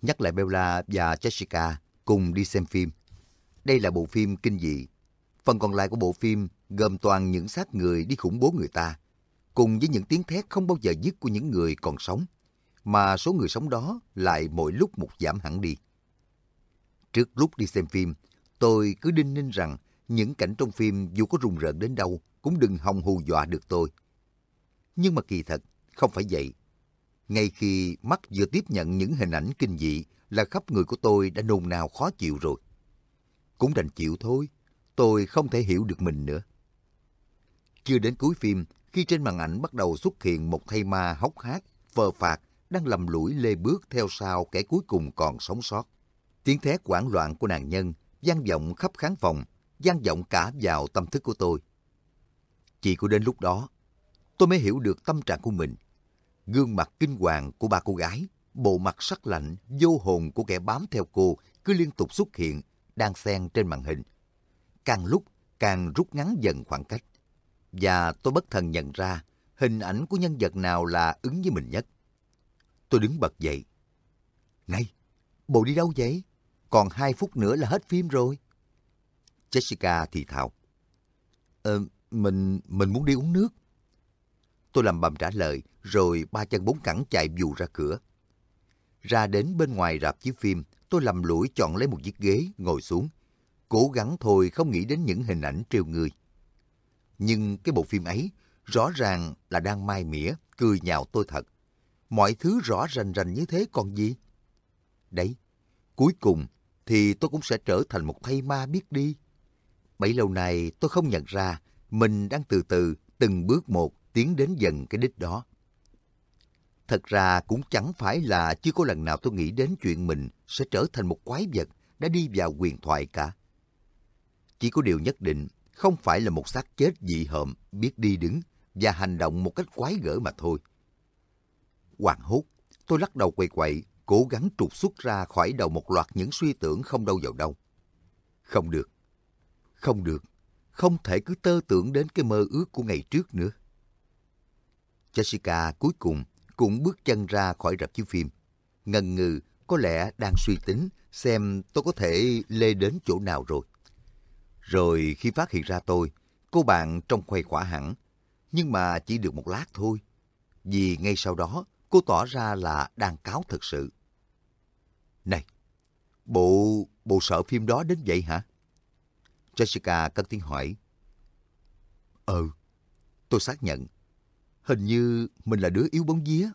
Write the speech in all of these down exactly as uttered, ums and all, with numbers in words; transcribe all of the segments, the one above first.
nhắc lại Bella và Jessica cùng đi xem phim. Đây là bộ phim kinh dị. Phần còn lại của bộ phim gồm toàn những xác người đi khủng bố người ta, cùng với những tiếng thét không bao giờ dứt của những người còn sống, mà số người sống đó lại mỗi lúc một giảm hẳn đi. Trước lúc đi xem phim, tôi cứ đinh ninh rằng những cảnh trong phim dù có rùng rợn đến đâu cũng đừng hòng hù dọa được tôi. Nhưng mà kỳ thật, không phải vậy. Ngay khi mắt vừa tiếp nhận những hình ảnh kinh dị là khắp người của tôi đã nôn nao khó chịu rồi. Cũng đành chịu thôi, tôi không thể hiểu được mình nữa. Chưa đến cuối phim, khi trên màn ảnh bắt đầu xuất hiện một thây ma hốc hác, phờ phạc, đang lầm lũi lê bước theo sau kẻ cuối cùng còn sống sót. Tiếng thét hoảng loạn của nạn nhân vang vọng khắp khán phòng, vang vọng cả vào tâm thức của tôi. Chỉ có đến lúc đó, tôi mới hiểu được tâm trạng của mình. Gương mặt kinh hoàng của ba cô gái, bộ mặt sắc lạnh, vô hồn của kẻ bám theo cô cứ liên tục xuất hiện, đang xen trên màn hình. Càng lúc càng rút ngắn dần khoảng cách. Và tôi bất thần nhận ra hình ảnh của nhân vật nào là ứng với mình nhất. Tôi đứng bật dậy. Này, bộ đi đâu vậy? Còn hai phút nữa là hết phim rồi. Jessica thì thào. Ờ, mình, mình muốn đi uống nước. Tôi làm bầm trả lời, rồi ba chân bốn cẳng chạy vù ra cửa. Ra đến bên ngoài rạp chiếu phim, tôi lầm lũi chọn lấy một chiếc ghế, ngồi xuống. Cố gắng thôi không nghĩ đến những hình ảnh trêu người. Nhưng cái bộ phim ấy, rõ ràng là đang mai mỉa, cười nhạo tôi thật. Mọi thứ rõ rành rành như thế còn gì? Đấy, cuối cùng thì tôi cũng sẽ trở thành một thây ma biết đi. Bấy lâu nay tôi không nhận ra mình đang từ từ, từng bước một tiến đến dần cái đích đó. Thật ra cũng chẳng phải là chưa có lần nào tôi nghĩ đến chuyện mình sẽ trở thành một quái vật đã đi vào huyền thoại cả. Chỉ có điều nhất định, không phải là một xác chết dị hợm, biết đi đứng và hành động một cách quái gở mà thôi. Hoảng hốt, tôi lắc đầu quậy quậy, cố gắng trục xuất ra khỏi đầu một loạt những suy tưởng không đâu vào đâu. Không được, không được, không thể cứ tơ tưởng đến cái mơ ước của ngày trước nữa. Jessica cuối cùng cũng bước chân ra khỏi rạp chiếu phim. Ngần ngừ, có lẽ đang suy tính xem tôi có thể lê đến chỗ nào rồi. Rồi khi phát hiện ra tôi, cô bạn trông khuây khỏa hẳn, nhưng mà chỉ được một lát thôi. Vì ngay sau đó, cô tỏ ra là đang cáu thật sự. Này, bộ, bộ sợ phim đó đến vậy hả? Jessica cất tiếng hỏi. Ừ, tôi xác nhận. Hình như mình là đứa yếu bóng vía.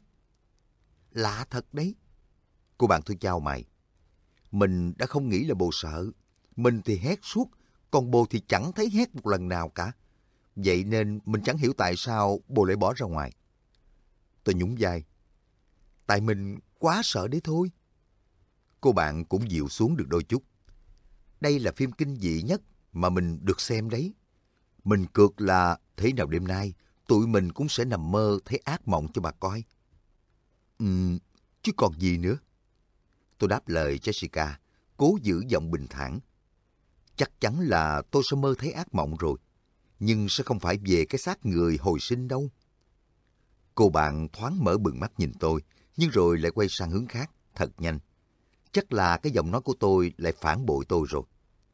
Lạ thật đấy. Cô bạn tôi chau mày. Mình đã không nghĩ là bồ sợ. Mình thì hét suốt, còn bồ thì chẳng thấy hét một lần nào cả. Vậy nên mình chẳng hiểu tại sao bồ lại bỏ ra ngoài. Tôi nhún vai. Tại mình quá sợ đấy thôi. Cô bạn cũng dịu xuống được đôi chút. Đây là phim kinh dị nhất mà mình được xem đấy. Mình cược là thế nào đêm nay tụi mình cũng sẽ nằm mơ thấy ác mộng cho bà coi. Ừm, chứ còn gì nữa. Tôi đáp lời Jessica, cố giữ giọng bình thản. Chắc chắn là tôi sẽ mơ thấy ác mộng rồi, nhưng sẽ không phải về cái xác người hồi sinh đâu. Cô bạn thoáng mở bừng mắt nhìn tôi, nhưng rồi lại quay sang hướng khác, thật nhanh. Chắc là cái giọng nói của tôi lại phản bội tôi rồi.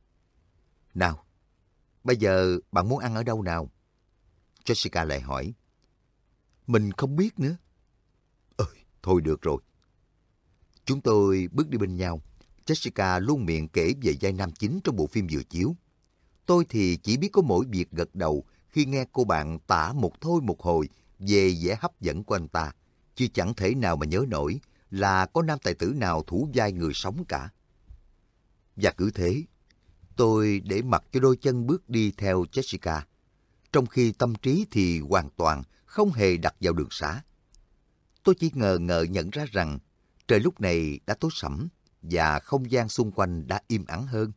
Nào, bây giờ bạn muốn ăn ở đâu nào? Jessica lại hỏi. Mình không biết nữa. Ơi, thôi được rồi. Chúng tôi bước đi bên nhau. Jessica luôn miệng kể về vai nam chính trong bộ phim vừa chiếu. Tôi thì chỉ biết có mỗi việc gật đầu khi nghe cô bạn tả một thôi một hồi về vẻ hấp dẫn của anh ta, chứ chẳng thể nào mà nhớ nổi là có nam tài tử nào thủ vai người sống cả. Và cứ thế, tôi để mặc cho đôi chân bước đi theo Jessica, trong khi tâm trí thì hoàn toàn không hề đặt vào đường xá. Tôi chỉ ngờ ngợ nhận ra rằng trời lúc này đã tối sẫm và không gian xung quanh đã im ắng hơn.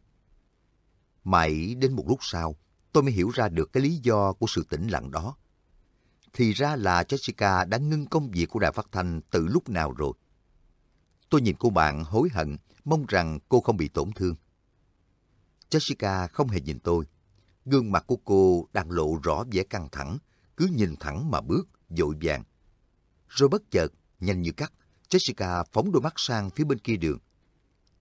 Mãi đến một lúc sau, tôi mới hiểu ra được cái lý do của sự tĩnh lặng đó. Thì ra là Jessica đã ngưng công việc của đài phát thanh từ lúc nào rồi. Tôi nhìn cô bạn hối hận, mong rằng cô không bị tổn thương. Jessica không hề nhìn tôi. Gương mặt của cô đang lộ rõ vẻ căng thẳng, cứ nhìn thẳng mà bước, vội vàng. Rồi bất chợt, nhanh như cắt, Jessica phóng đôi mắt sang phía bên kia đường.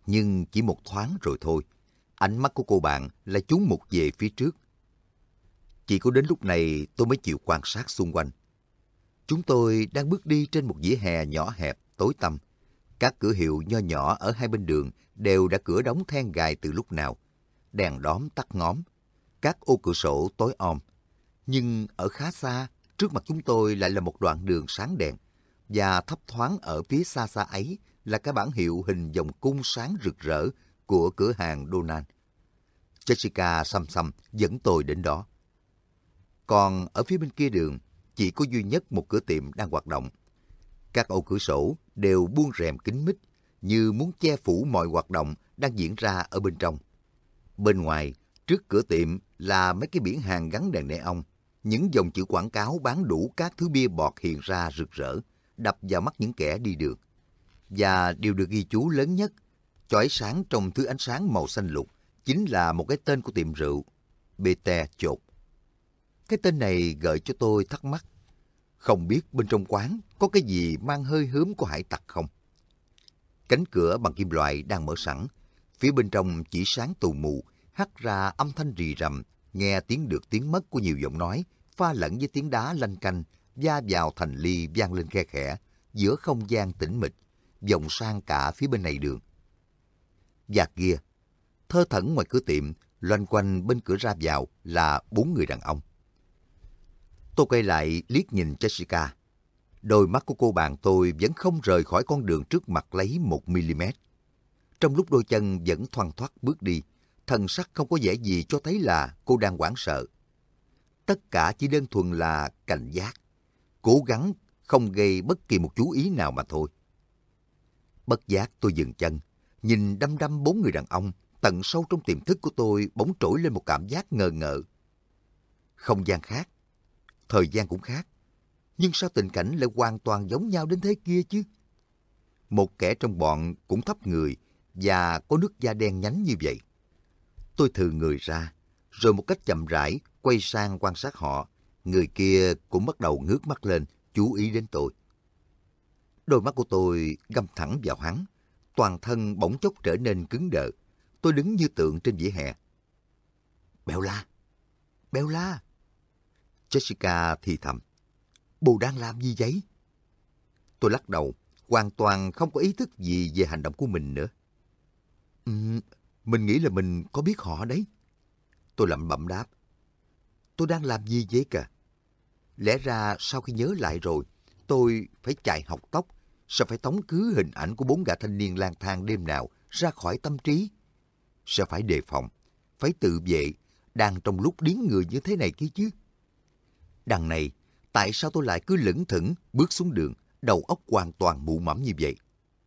Nhưng chỉ một thoáng rồi thôi, ánh mắt của cô bạn lại chú mục về phía trước. Chỉ có đến lúc này tôi mới chịu quan sát xung quanh. Chúng tôi đang bước đi trên một vỉa hè nhỏ hẹp, tối tăm. Các cửa hiệu nho nhỏ ở hai bên đường đều đã cửa đóng then gài từ lúc nào. Đèn đóm tắt ngóm, các ô cửa sổ tối om. Nhưng ở khá xa, trước mặt chúng tôi lại là một đoạn đường sáng đèn. Và thấp thoáng ở phía xa xa ấy là cái bảng hiệu hình vòng cung sáng rực rỡ của cửa hàng Donald. Jessica xăm xăm dẫn tôi đến đó. Còn ở phía bên kia đường, chỉ có duy nhất một cửa tiệm đang hoạt động. Các ô cửa sổ đều buông rèm kín mít, như muốn che phủ mọi hoạt động đang diễn ra ở bên trong. Bên ngoài, trước cửa tiệm là mấy cái biển hàng gắn đèn neon, những dòng chữ quảng cáo bán đủ các thứ bia bọt hiện ra rực rỡ, đập vào mắt những kẻ đi đường. Và điều được ghi chú lớn nhất, chói sáng trong thứ ánh sáng màu xanh lục, chính là một cái tên của tiệm rượu, Bete Chột. Cái tên này gợi cho tôi thắc mắc, không biết bên trong quán có cái gì mang hơi hớm của hải tặc không? Cánh cửa bằng kim loại đang mở sẵn, phía bên trong chỉ sáng tù mù, hắt ra âm thanh rì rầm, nghe tiếng được tiếng mất của nhiều giọng nói, pha lẫn với tiếng đá lanh canh, va vào thành ly vang lên khe khẽ, giữa không gian tĩnh mịch, vòng sang cả phía bên này đường. Và kia, thơ thẩn ngoài cửa tiệm, loanh quanh bên cửa ra vào là bốn người đàn ông. Tôi quay lại liếc nhìn Jessica. Đôi mắt của cô bạn tôi vẫn không rời khỏi con đường trước mặt lấy một mm. Trong lúc đôi chân vẫn thoăn thoắt bước đi, thần sắc không có vẻ gì cho thấy là cô đang hoảng sợ. Tất cả chỉ đơn thuần là cảnh giác, cố gắng không gây bất kỳ một chú ý nào mà thôi. Bất giác tôi dừng chân, nhìn đăm đăm bốn người đàn ông, tận sâu trong tiềm thức của tôi bỗng trỗi lên một cảm giác ngờ ngợ. Không gian khác, thời gian cũng khác, nhưng sao tình cảnh lại hoàn toàn giống nhau đến thế kia chứ? Một kẻ trong bọn cũng thấp người và có nước da đen nhánh như vậy. Tôi thừ người ra, rồi một cách chậm rãi quay sang quan sát họ. Người kia cũng bắt đầu ngước mắt lên, chú ý đến tôi. Đôi mắt của tôi găm thẳng vào hắn, toàn thân bỗng chốc trở nên cứng đờ. Tôi đứng như tượng trên vỉa hè. Bella! Bella! Jessica thì thầm. Bồ đang làm gì vậy? Tôi lắc đầu, hoàn toàn không có ý thức gì về hành động của mình nữa. Uhm, mình nghĩ là mình có biết họ đấy. Tôi lẩm bẩm đáp. Tôi đang làm gì vậy cả? Lẽ ra sau khi nhớ lại rồi, tôi phải chạy học tóc, sẽ phải tống khứ hình ảnh của bốn gã thanh niên lang thang đêm nào ra khỏi tâm trí. Sẽ phải đề phòng, phải tự vệ, đang trong lúc điếng người như thế này kia chứ. Đằng này, tại sao tôi lại cứ lững thững bước xuống đường, đầu óc hoàn toàn mụ mẫm như vậy?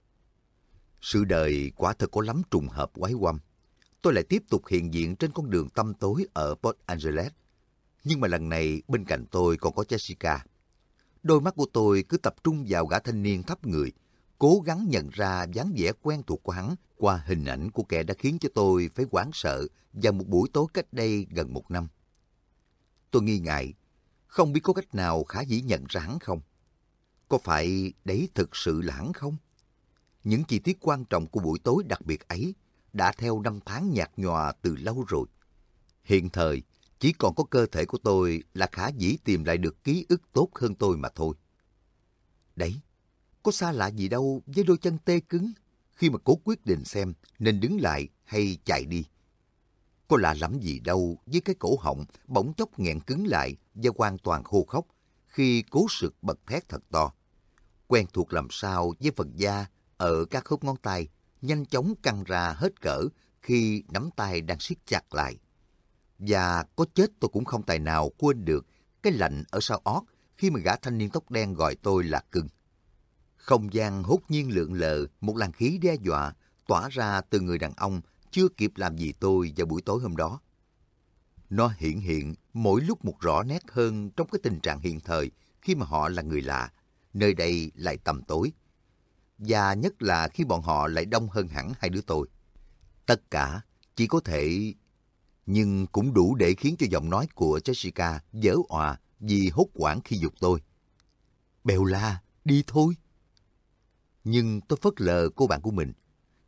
Sự đời quả thật có lắm trùng hợp quái quăm. Tôi lại tiếp tục hiện diện trên con đường tăm tối ở Port Angeles. Nhưng mà lần này bên cạnh tôi còn có Jessica. Đôi mắt của tôi cứ tập trung vào gã thanh niên thấp người, cố gắng nhận ra dáng vẻ quen thuộc của hắn qua hình ảnh của kẻ đã khiến cho tôi phải hoảng sợ vào một buổi tối cách đây gần một năm. Tôi nghi ngại, không biết có cách nào khả dĩ nhận ra hắn không? Có phải đấy thực sự là hắn không? Những chi tiết quan trọng của buổi tối đặc biệt ấy đã theo năm tháng nhạt nhòa từ lâu rồi. Hiện thời, chỉ còn có cơ thể của tôi là khả dĩ tìm lại được ký ức tốt hơn tôi mà thôi. Đấy, có xa lạ gì đâu với đôi chân tê cứng khi mà cố quyết định xem nên đứng lại hay chạy đi. Có lạ lắm gì đâu với cái cổ họng bỗng chốc nghẹn cứng lại và hoàn toàn khô khốc khi cố sực bật thét thật to. Quen thuộc làm sao với phần da ở các khớp ngón tay nhanh chóng căng ra hết cỡ khi nắm tay đang siết chặt lại. Và có chết tôi cũng không tài nào quên được cái lạnh ở sau ót khi mà gã thanh niên tóc đen gọi tôi là cưng. Không gian hốt nhiên lượn lờ, một làn khí đe dọa tỏa ra từ người đàn ông chưa kịp làm gì tôi vào buổi tối hôm đó. Nó hiện hiện mỗi lúc một rõ nét hơn trong cái tình trạng hiện thời khi mà họ là người lạ, nơi đây lại tầm tối. Và nhất là khi bọn họ lại đông hơn hẳn hai đứa tôi. Tất cả chỉ có thể... Nhưng cũng đủ để khiến cho giọng nói của Jessica vỡ òa vì hốt hoảng khi giục tôi. Bella, đi thôi. Nhưng tôi phớt lờ cô bạn của mình.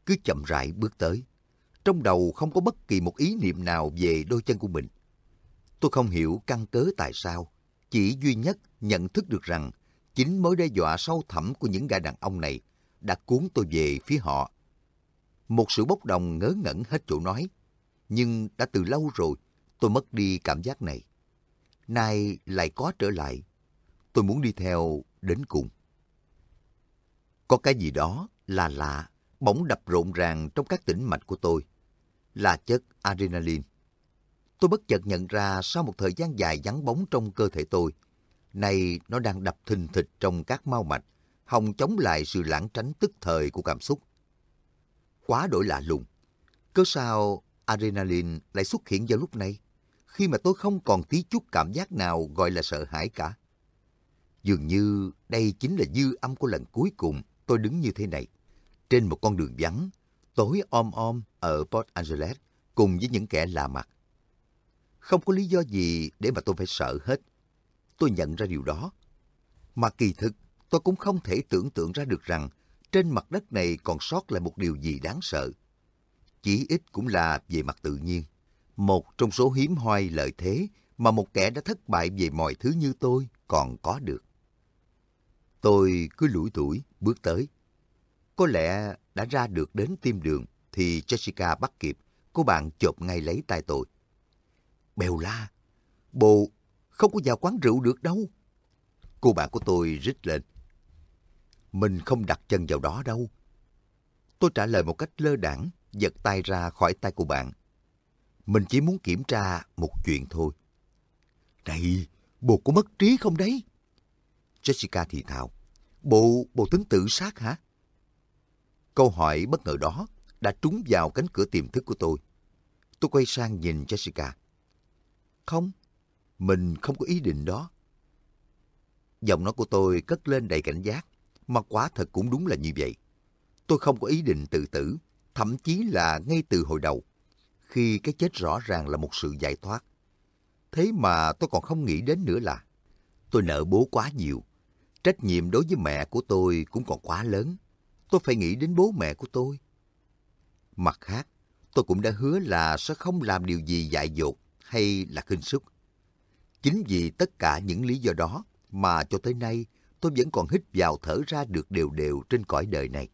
cứ chậm rãi bước tới. Trong đầu không có bất kỳ một ý niệm nào về đôi chân của mình. Tôi không hiểu căn cớ tại sao, chỉ duy nhất nhận thức được rằng chính mối đe dọa sâu thẳm của những gã đàn ông này đã cuốn tôi về phía họ. Một sự bốc đồng ngớ ngẩn hết chỗ nói, nhưng đã từ lâu rồi tôi mất đi cảm giác này. Nay lại có trở lại, tôi muốn đi theo đến cùng. Có cái gì đó là lạ, bỗng đập rộn ràng trong các tĩnh mạch của tôi, là chất adrenaline. Tôi bất chợt nhận ra sau một thời gian dài vắng bóng trong cơ thể tôi, nay nó đang đập thình thịch trong các mao mạch, hòng chống lại sự lãng tránh tức thời của cảm xúc. Quá đổi lạ lùng, cớ sao adrenaline lại xuất hiện vào lúc này, khi mà tôi không còn tí chút cảm giác nào gọi là sợ hãi cả. Dường như đây chính là dư âm của lần cuối cùng tôi đứng như thế này, trên một con đường vắng, tối om om ở Port Angeles cùng với những kẻ lạ mặt. Không có lý do gì để mà tôi phải sợ hết. Tôi nhận ra điều đó. Mà kỳ thực, tôi cũng không thể tưởng tượng ra được rằng trên mặt đất này còn sót lại một điều gì đáng sợ. Chỉ ít cũng là về mặt tự nhiên. Một trong số hiếm hoi lợi thế mà một kẻ đã thất bại về mọi thứ như tôi còn có được. Tôi cứ lủi thủi bước tới. Có lẽ đã ra được đến tim đường thì Jessica bắt kịp. Cô bạn chộp ngay lấy tay tôi. Bella, bồ không có vào quán rượu được đâu. Cô bạn của tôi rít lên. Mình không đặt chân vào đó đâu. Tôi trả lời một cách lơ đãng, giật tay ra khỏi tay của bạn. Mình chỉ muốn kiểm tra một chuyện thôi. Này, bồ có mất trí không đấy? Jessica thì thào. Bộ, bộ tính tự sát hả? Câu hỏi bất ngờ đó đã trúng vào cánh cửa tiềm thức của tôi. Tôi quay sang nhìn Jessica. Không, mình không có ý định đó. Giọng nói của tôi cất lên đầy cảnh giác, mà quả thật cũng đúng là như vậy. Tôi không có ý định tự tử, thậm chí là ngay từ hồi đầu, khi cái chết rõ ràng là một sự giải thoát. Thế mà tôi còn không nghĩ đến nữa là tôi nợ bố quá nhiều. Trách nhiệm đối với mẹ của tôi cũng còn quá lớn. Tôi phải nghĩ đến bố mẹ của tôi. Mặt khác, tôi cũng đã hứa là sẽ không làm điều gì dại dột hay là khinh suất. Chính vì tất cả những lý do đó mà cho tới nay tôi vẫn còn hít vào thở ra được đều đều trên cõi đời này.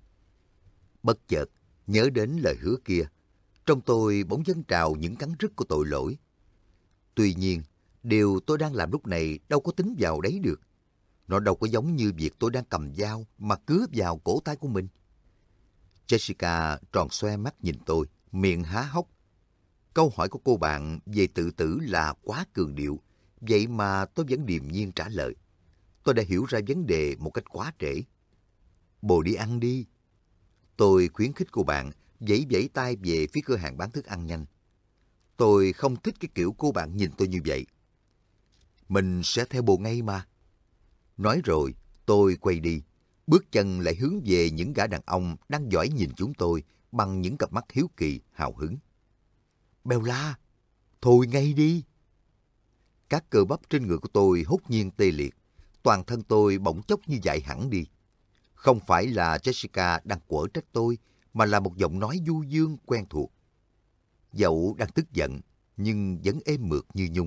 Bất chợt, nhớ đến lời hứa kia, trong tôi bỗng dâng trào những cắn rứt của tội lỗi. Tuy nhiên, điều tôi đang làm lúc này đâu có tính vào đấy được. Nó đâu có giống như việc tôi đang cầm dao mà cứa vào cổ tay của mình. Jessica tròn xoe mắt nhìn tôi, miệng há hốc. Câu hỏi của cô bạn về tự tử là quá cường điệu, vậy mà tôi vẫn điềm nhiên trả lời. Tôi đã hiểu ra vấn đề một cách quá trễ. Bồ đi ăn đi. Tôi khuyến khích cô bạn, vẫy vẫy tay về phía cửa hàng bán thức ăn nhanh. Tôi không thích cái kiểu cô bạn nhìn tôi như vậy. Mình sẽ theo bồ ngay mà. Nói rồi, tôi quay đi, bước chân lại hướng về những gã đàn ông đang dõi nhìn chúng tôi bằng những cặp mắt hiếu kỳ, hào hứng. Bella, thôi ngay đi. Các cơ bắp trên người của tôi hốt nhiên tê liệt, toàn thân tôi bỗng chốc như dại hẳn đi. Không phải là Jessica đang quở trách tôi, mà là một giọng nói du dương quen thuộc. Dẫu đang tức giận, nhưng vẫn êm mượt như nhung.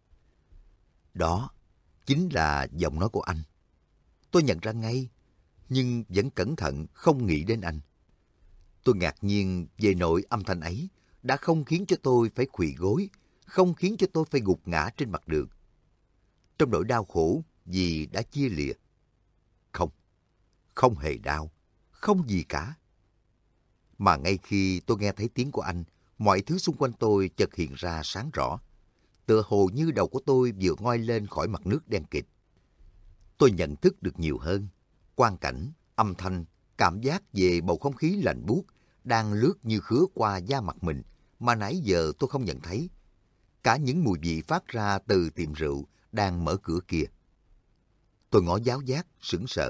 Đó chính là giọng nói của anh. Tôi nhận ra ngay, nhưng vẫn cẩn thận không nghĩ đến anh. Tôi ngạc nhiên về nỗi âm thanh ấy đã không khiến cho tôi phải khuỵu gối, không khiến cho tôi phải gục ngã trên mặt đường. Trong nỗi đau khổ vì đã chia lìa. Không, không hề đau, không gì cả. Mà ngay khi tôi nghe thấy tiếng của anh, mọi thứ xung quanh tôi chợt hiện ra sáng rõ. Tựa hồ như đầu của tôi vừa ngoi lên khỏi mặt nước đen kịt. Tôi nhận thức được nhiều hơn. Quang cảnh, âm thanh, cảm giác về bầu không khí lạnh buốt đang lướt như khứa qua da mặt mình mà nãy giờ tôi không nhận thấy. Cả những mùi vị phát ra từ tiệm rượu đang mở cửa kia. Tôi ngó giáo giác, sững sờ.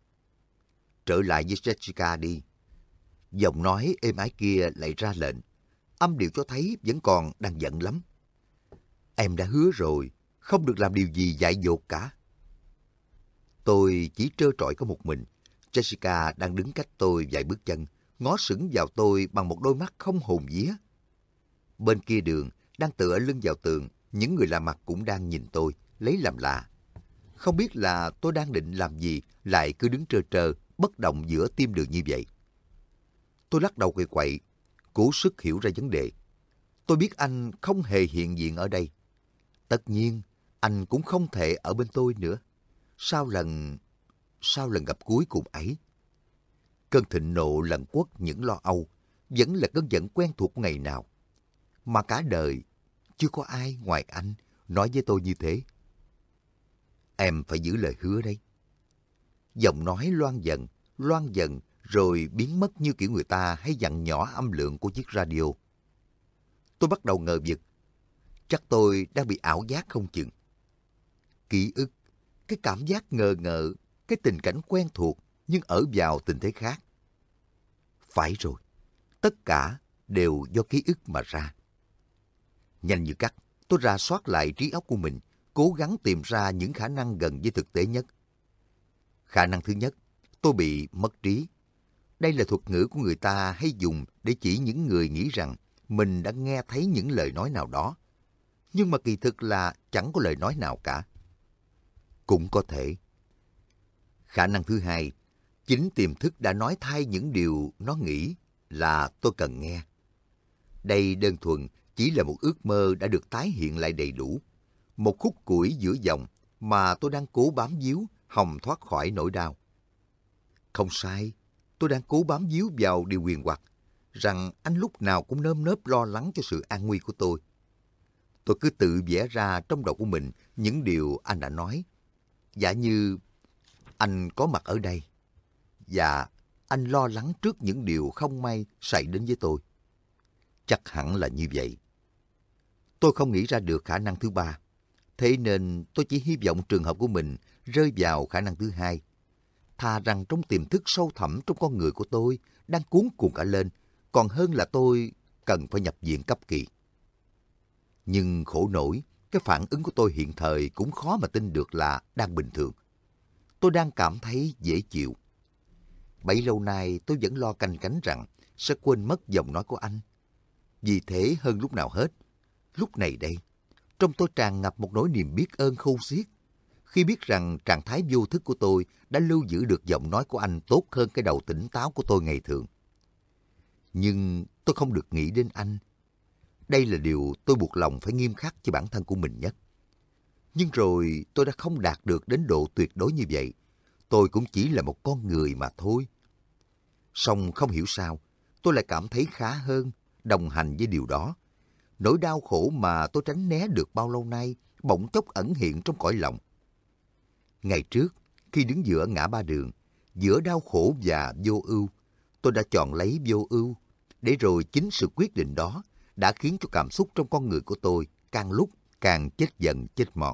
Trở lại với Jessica đi. Giọng nói êm ái kia lại ra lệnh. Âm điệu cho thấy vẫn còn đang giận lắm. Em đã hứa rồi, không được làm điều gì dại dột cả. Tôi chỉ trơ trọi có một mình. Jessica đang đứng cách tôi vài bước chân, ngó sững vào tôi bằng một đôi mắt không hồn vía. Bên kia đường, đang tựa lưng vào tường, những người lạ mặt cũng đang nhìn tôi, lấy làm lạ. Không biết là tôi đang định làm gì, lại cứ đứng trơ trơ, bất động giữa tim đường như vậy. Tôi lắc đầu quậy quậy, cố sức hiểu ra vấn đề. Tôi biết anh không hề hiện diện ở đây. Tất nhiên, anh cũng không thể ở bên tôi nữa. Sau lần... Sau lần gặp cuối cùng ấy, cơn thịnh nộ lần quất những lo âu, vẫn là cơn giận quen thuộc ngày nào. Mà cả đời, chưa có ai ngoài anh nói với tôi như thế. Em phải giữ lời hứa đấy. Giọng nói loan dần, loan dần, rồi biến mất như kiểu người ta hay dặn nhỏ âm lượng của chiếc radio. Tôi bắt đầu ngờ vực. Chắc tôi đang bị ảo giác không chừng. Ký ức, cái cảm giác ngờ ngợ, cái tình cảnh quen thuộc nhưng ở vào tình thế khác. Phải rồi, tất cả đều do ký ức mà ra. Nhanh như cắt, tôi rà soát lại trí óc của mình, cố gắng tìm ra những khả năng gần với thực tế nhất. Khả năng thứ nhất, tôi bị mất trí. Đây là thuật ngữ của người ta hay dùng để chỉ những người nghĩ rằng mình đã nghe thấy những lời nói nào đó, nhưng mà kỳ thực là chẳng có lời nói nào cả. Cũng có thể. Khả năng thứ hai, chính tiềm thức đã nói thay những điều nó nghĩ là tôi cần nghe. Đây đơn thuần chỉ là một ước mơ đã được tái hiện lại đầy đủ, một khúc củi giữa dòng mà tôi đang cố bám víu hòng thoát khỏi nỗi đau. Không sai, tôi đang cố bám víu vào điều huyền hoặc, rằng anh lúc nào cũng nơm nớp lo lắng cho sự an nguy của tôi. Tôi cứ tự vẽ ra trong đầu của mình những điều anh đã nói. Giả như anh có mặt ở đây, và anh lo lắng trước những điều không may xảy đến với tôi. Chắc hẳn là như vậy. Tôi không nghĩ ra được khả năng thứ ba, thế nên tôi chỉ hy vọng trường hợp của mình rơi vào khả năng thứ hai. Thà rằng trong tiềm thức sâu thẳm trong con người của tôi đang cuốn cuồng cả lên, còn hơn là tôi cần phải nhập viện cấp kỳ. Nhưng khổ nổi, cái phản ứng của tôi hiện thời cũng khó mà tin được là đang bình thường. Tôi đang cảm thấy dễ chịu. Bấy lâu nay tôi vẫn lo canh cánh rằng sẽ quên mất giọng nói của anh. Vì thế hơn lúc nào hết, lúc này đây, trong tôi tràn ngập một nỗi niềm biết ơn khôn xiết, khi biết rằng trạng thái vô thức của tôi đã lưu giữ được giọng nói của anh tốt hơn cái đầu tỉnh táo của tôi ngày thường. Nhưng tôi không được nghĩ đến anh. Đây là điều tôi buộc lòng phải nghiêm khắc cho bản thân của mình nhất. Nhưng rồi tôi đã không đạt được đến độ tuyệt đối như vậy. Tôi cũng chỉ là một con người mà thôi. Song không hiểu sao, tôi lại cảm thấy khá hơn, đồng hành với điều đó. Nỗi đau khổ mà tôi tránh né được bao lâu nay bỗng chốc ẩn hiện trong cõi lòng. Ngày trước, khi đứng giữa ngã ba đường, giữa đau khổ và vô ưu, tôi đã chọn lấy vô ưu, để rồi chính sự quyết định đó đã khiến cho cảm xúc trong con người của tôi càng lúc càng chết dần chết mòn.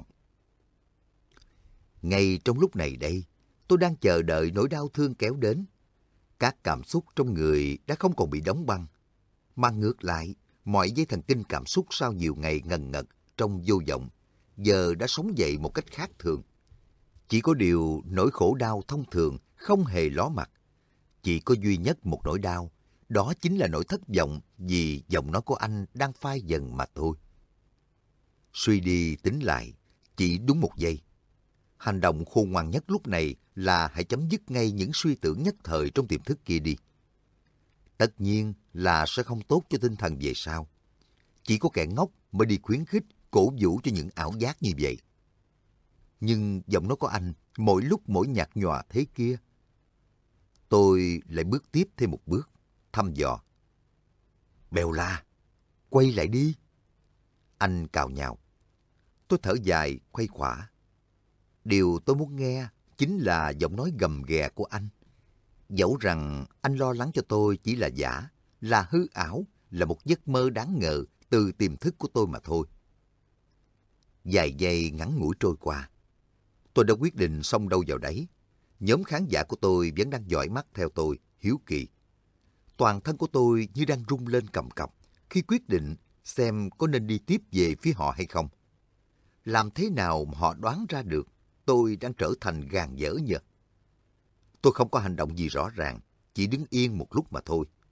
Ngay trong lúc này đây, tôi đang chờ đợi nỗi đau thương kéo đến. Các cảm xúc trong người đã không còn bị đóng băng, mà ngược lại, mọi dây thần kinh cảm xúc sau nhiều ngày ngần ngật trong vô vọng, giờ đã sống dậy một cách khác thường. Chỉ có điều nỗi khổ đau thông thường không hề ló mặt. Chỉ có duy nhất một nỗi đau, đó chính là nỗi thất vọng vì giọng nói của anh đang phai dần mà thôi. Suy đi tính lại, chỉ đúng một giây. Hành động khôn ngoan nhất lúc này là hãy chấm dứt ngay những suy tưởng nhất thời trong tiềm thức kia đi. Tất nhiên là sẽ không tốt cho tinh thần về sau. Chỉ có kẻ ngốc mới đi khuyến khích, cổ vũ cho những ảo giác như vậy. Nhưng giọng nói của anh mỗi lúc mỗi nhạt nhòa thế kia. Tôi lại bước tiếp thêm một bước, thăm dò. Bella, quay lại đi. Anh cào nhào. Tôi thở dài, khuây khỏa. Điều tôi muốn nghe chính là giọng nói gầm ghè của anh. Dẫu rằng anh lo lắng cho tôi chỉ là giả, là hư ảo, là một giấc mơ đáng ngờ từ tiềm thức của tôi mà thôi. Vài giây ngắn ngủi trôi qua. Tôi đã quyết định xong đâu vào đấy. Nhóm khán giả của tôi vẫn đang dõi mắt theo tôi, hiếu kỳ. Toàn thân của tôi như đang rung lên cầm cập khi quyết định xem có nên đi tiếp về phía họ hay không. Làm thế nào mà họ đoán ra được tôi đang trở thành gàn dở nhờ? Tôi không có hành động gì rõ ràng, chỉ đứng yên một lúc mà thôi.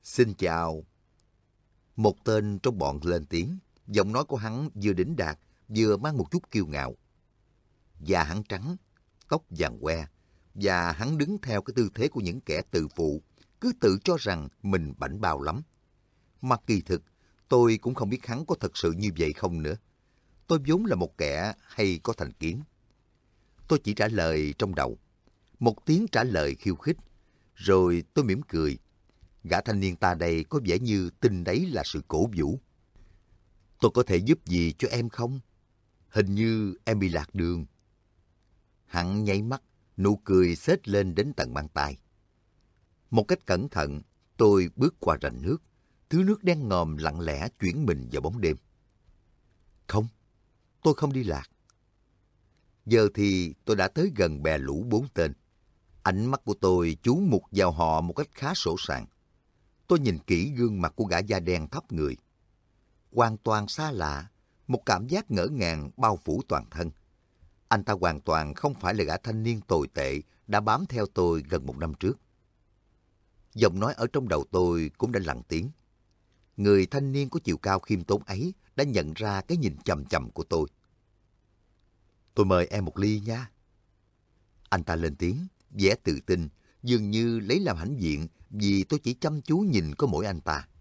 Xin chào. Một tên trong bọn lên tiếng, giọng nói của hắn vừa đĩnh đạc, vừa mang một chút kiêu ngạo. Da hắn trắng, tóc vàng que, và hắn đứng theo cái tư thế của những kẻ tự phụ, cứ tự cho rằng mình bảnh bao lắm. Mà kỳ thực, tôi cũng không biết hắn có thật sự như vậy không nữa. Tôi vốn là một kẻ hay có thành kiến. Tôi chỉ trả lời trong đầu. Một tiếng trả lời khiêu khích. Rồi tôi mỉm cười. Gã thanh niên ta đây có vẻ như tin đấy là sự cổ vũ. Tôi có thể giúp gì cho em không? Hình như em bị lạc đường. Hắn nháy mắt, nụ cười xếch lên đến tận mang tai. Một cách cẩn thận, tôi bước qua rãnh nước. Thứ nước đen ngòm lặng lẽ chuyển mình vào bóng đêm. Không, tôi không đi lạc. Giờ thì tôi đã tới gần bè lũ bốn tên. Ánh mắt của tôi chú mục vào họ một cách khá sỗ sàng. Tôi nhìn kỹ gương mặt của gã da đen thấp người. Hoàn toàn xa lạ, một cảm giác ngỡ ngàng bao phủ toàn thân. Anh ta hoàn toàn không phải là gã thanh niên tồi tệ đã bám theo tôi gần một năm trước. Giọng nói ở trong đầu tôi cũng đã lặng tiếng. Người thanh niên có chiều cao khiêm tốn ấy đã nhận ra cái nhìn chằm chằm của tôi. Tôi mời em một ly nha. Anh ta lên tiếng, vẻ tự tin, dường như lấy làm hãnh diện vì tôi chỉ chăm chú nhìn có mỗi anh ta.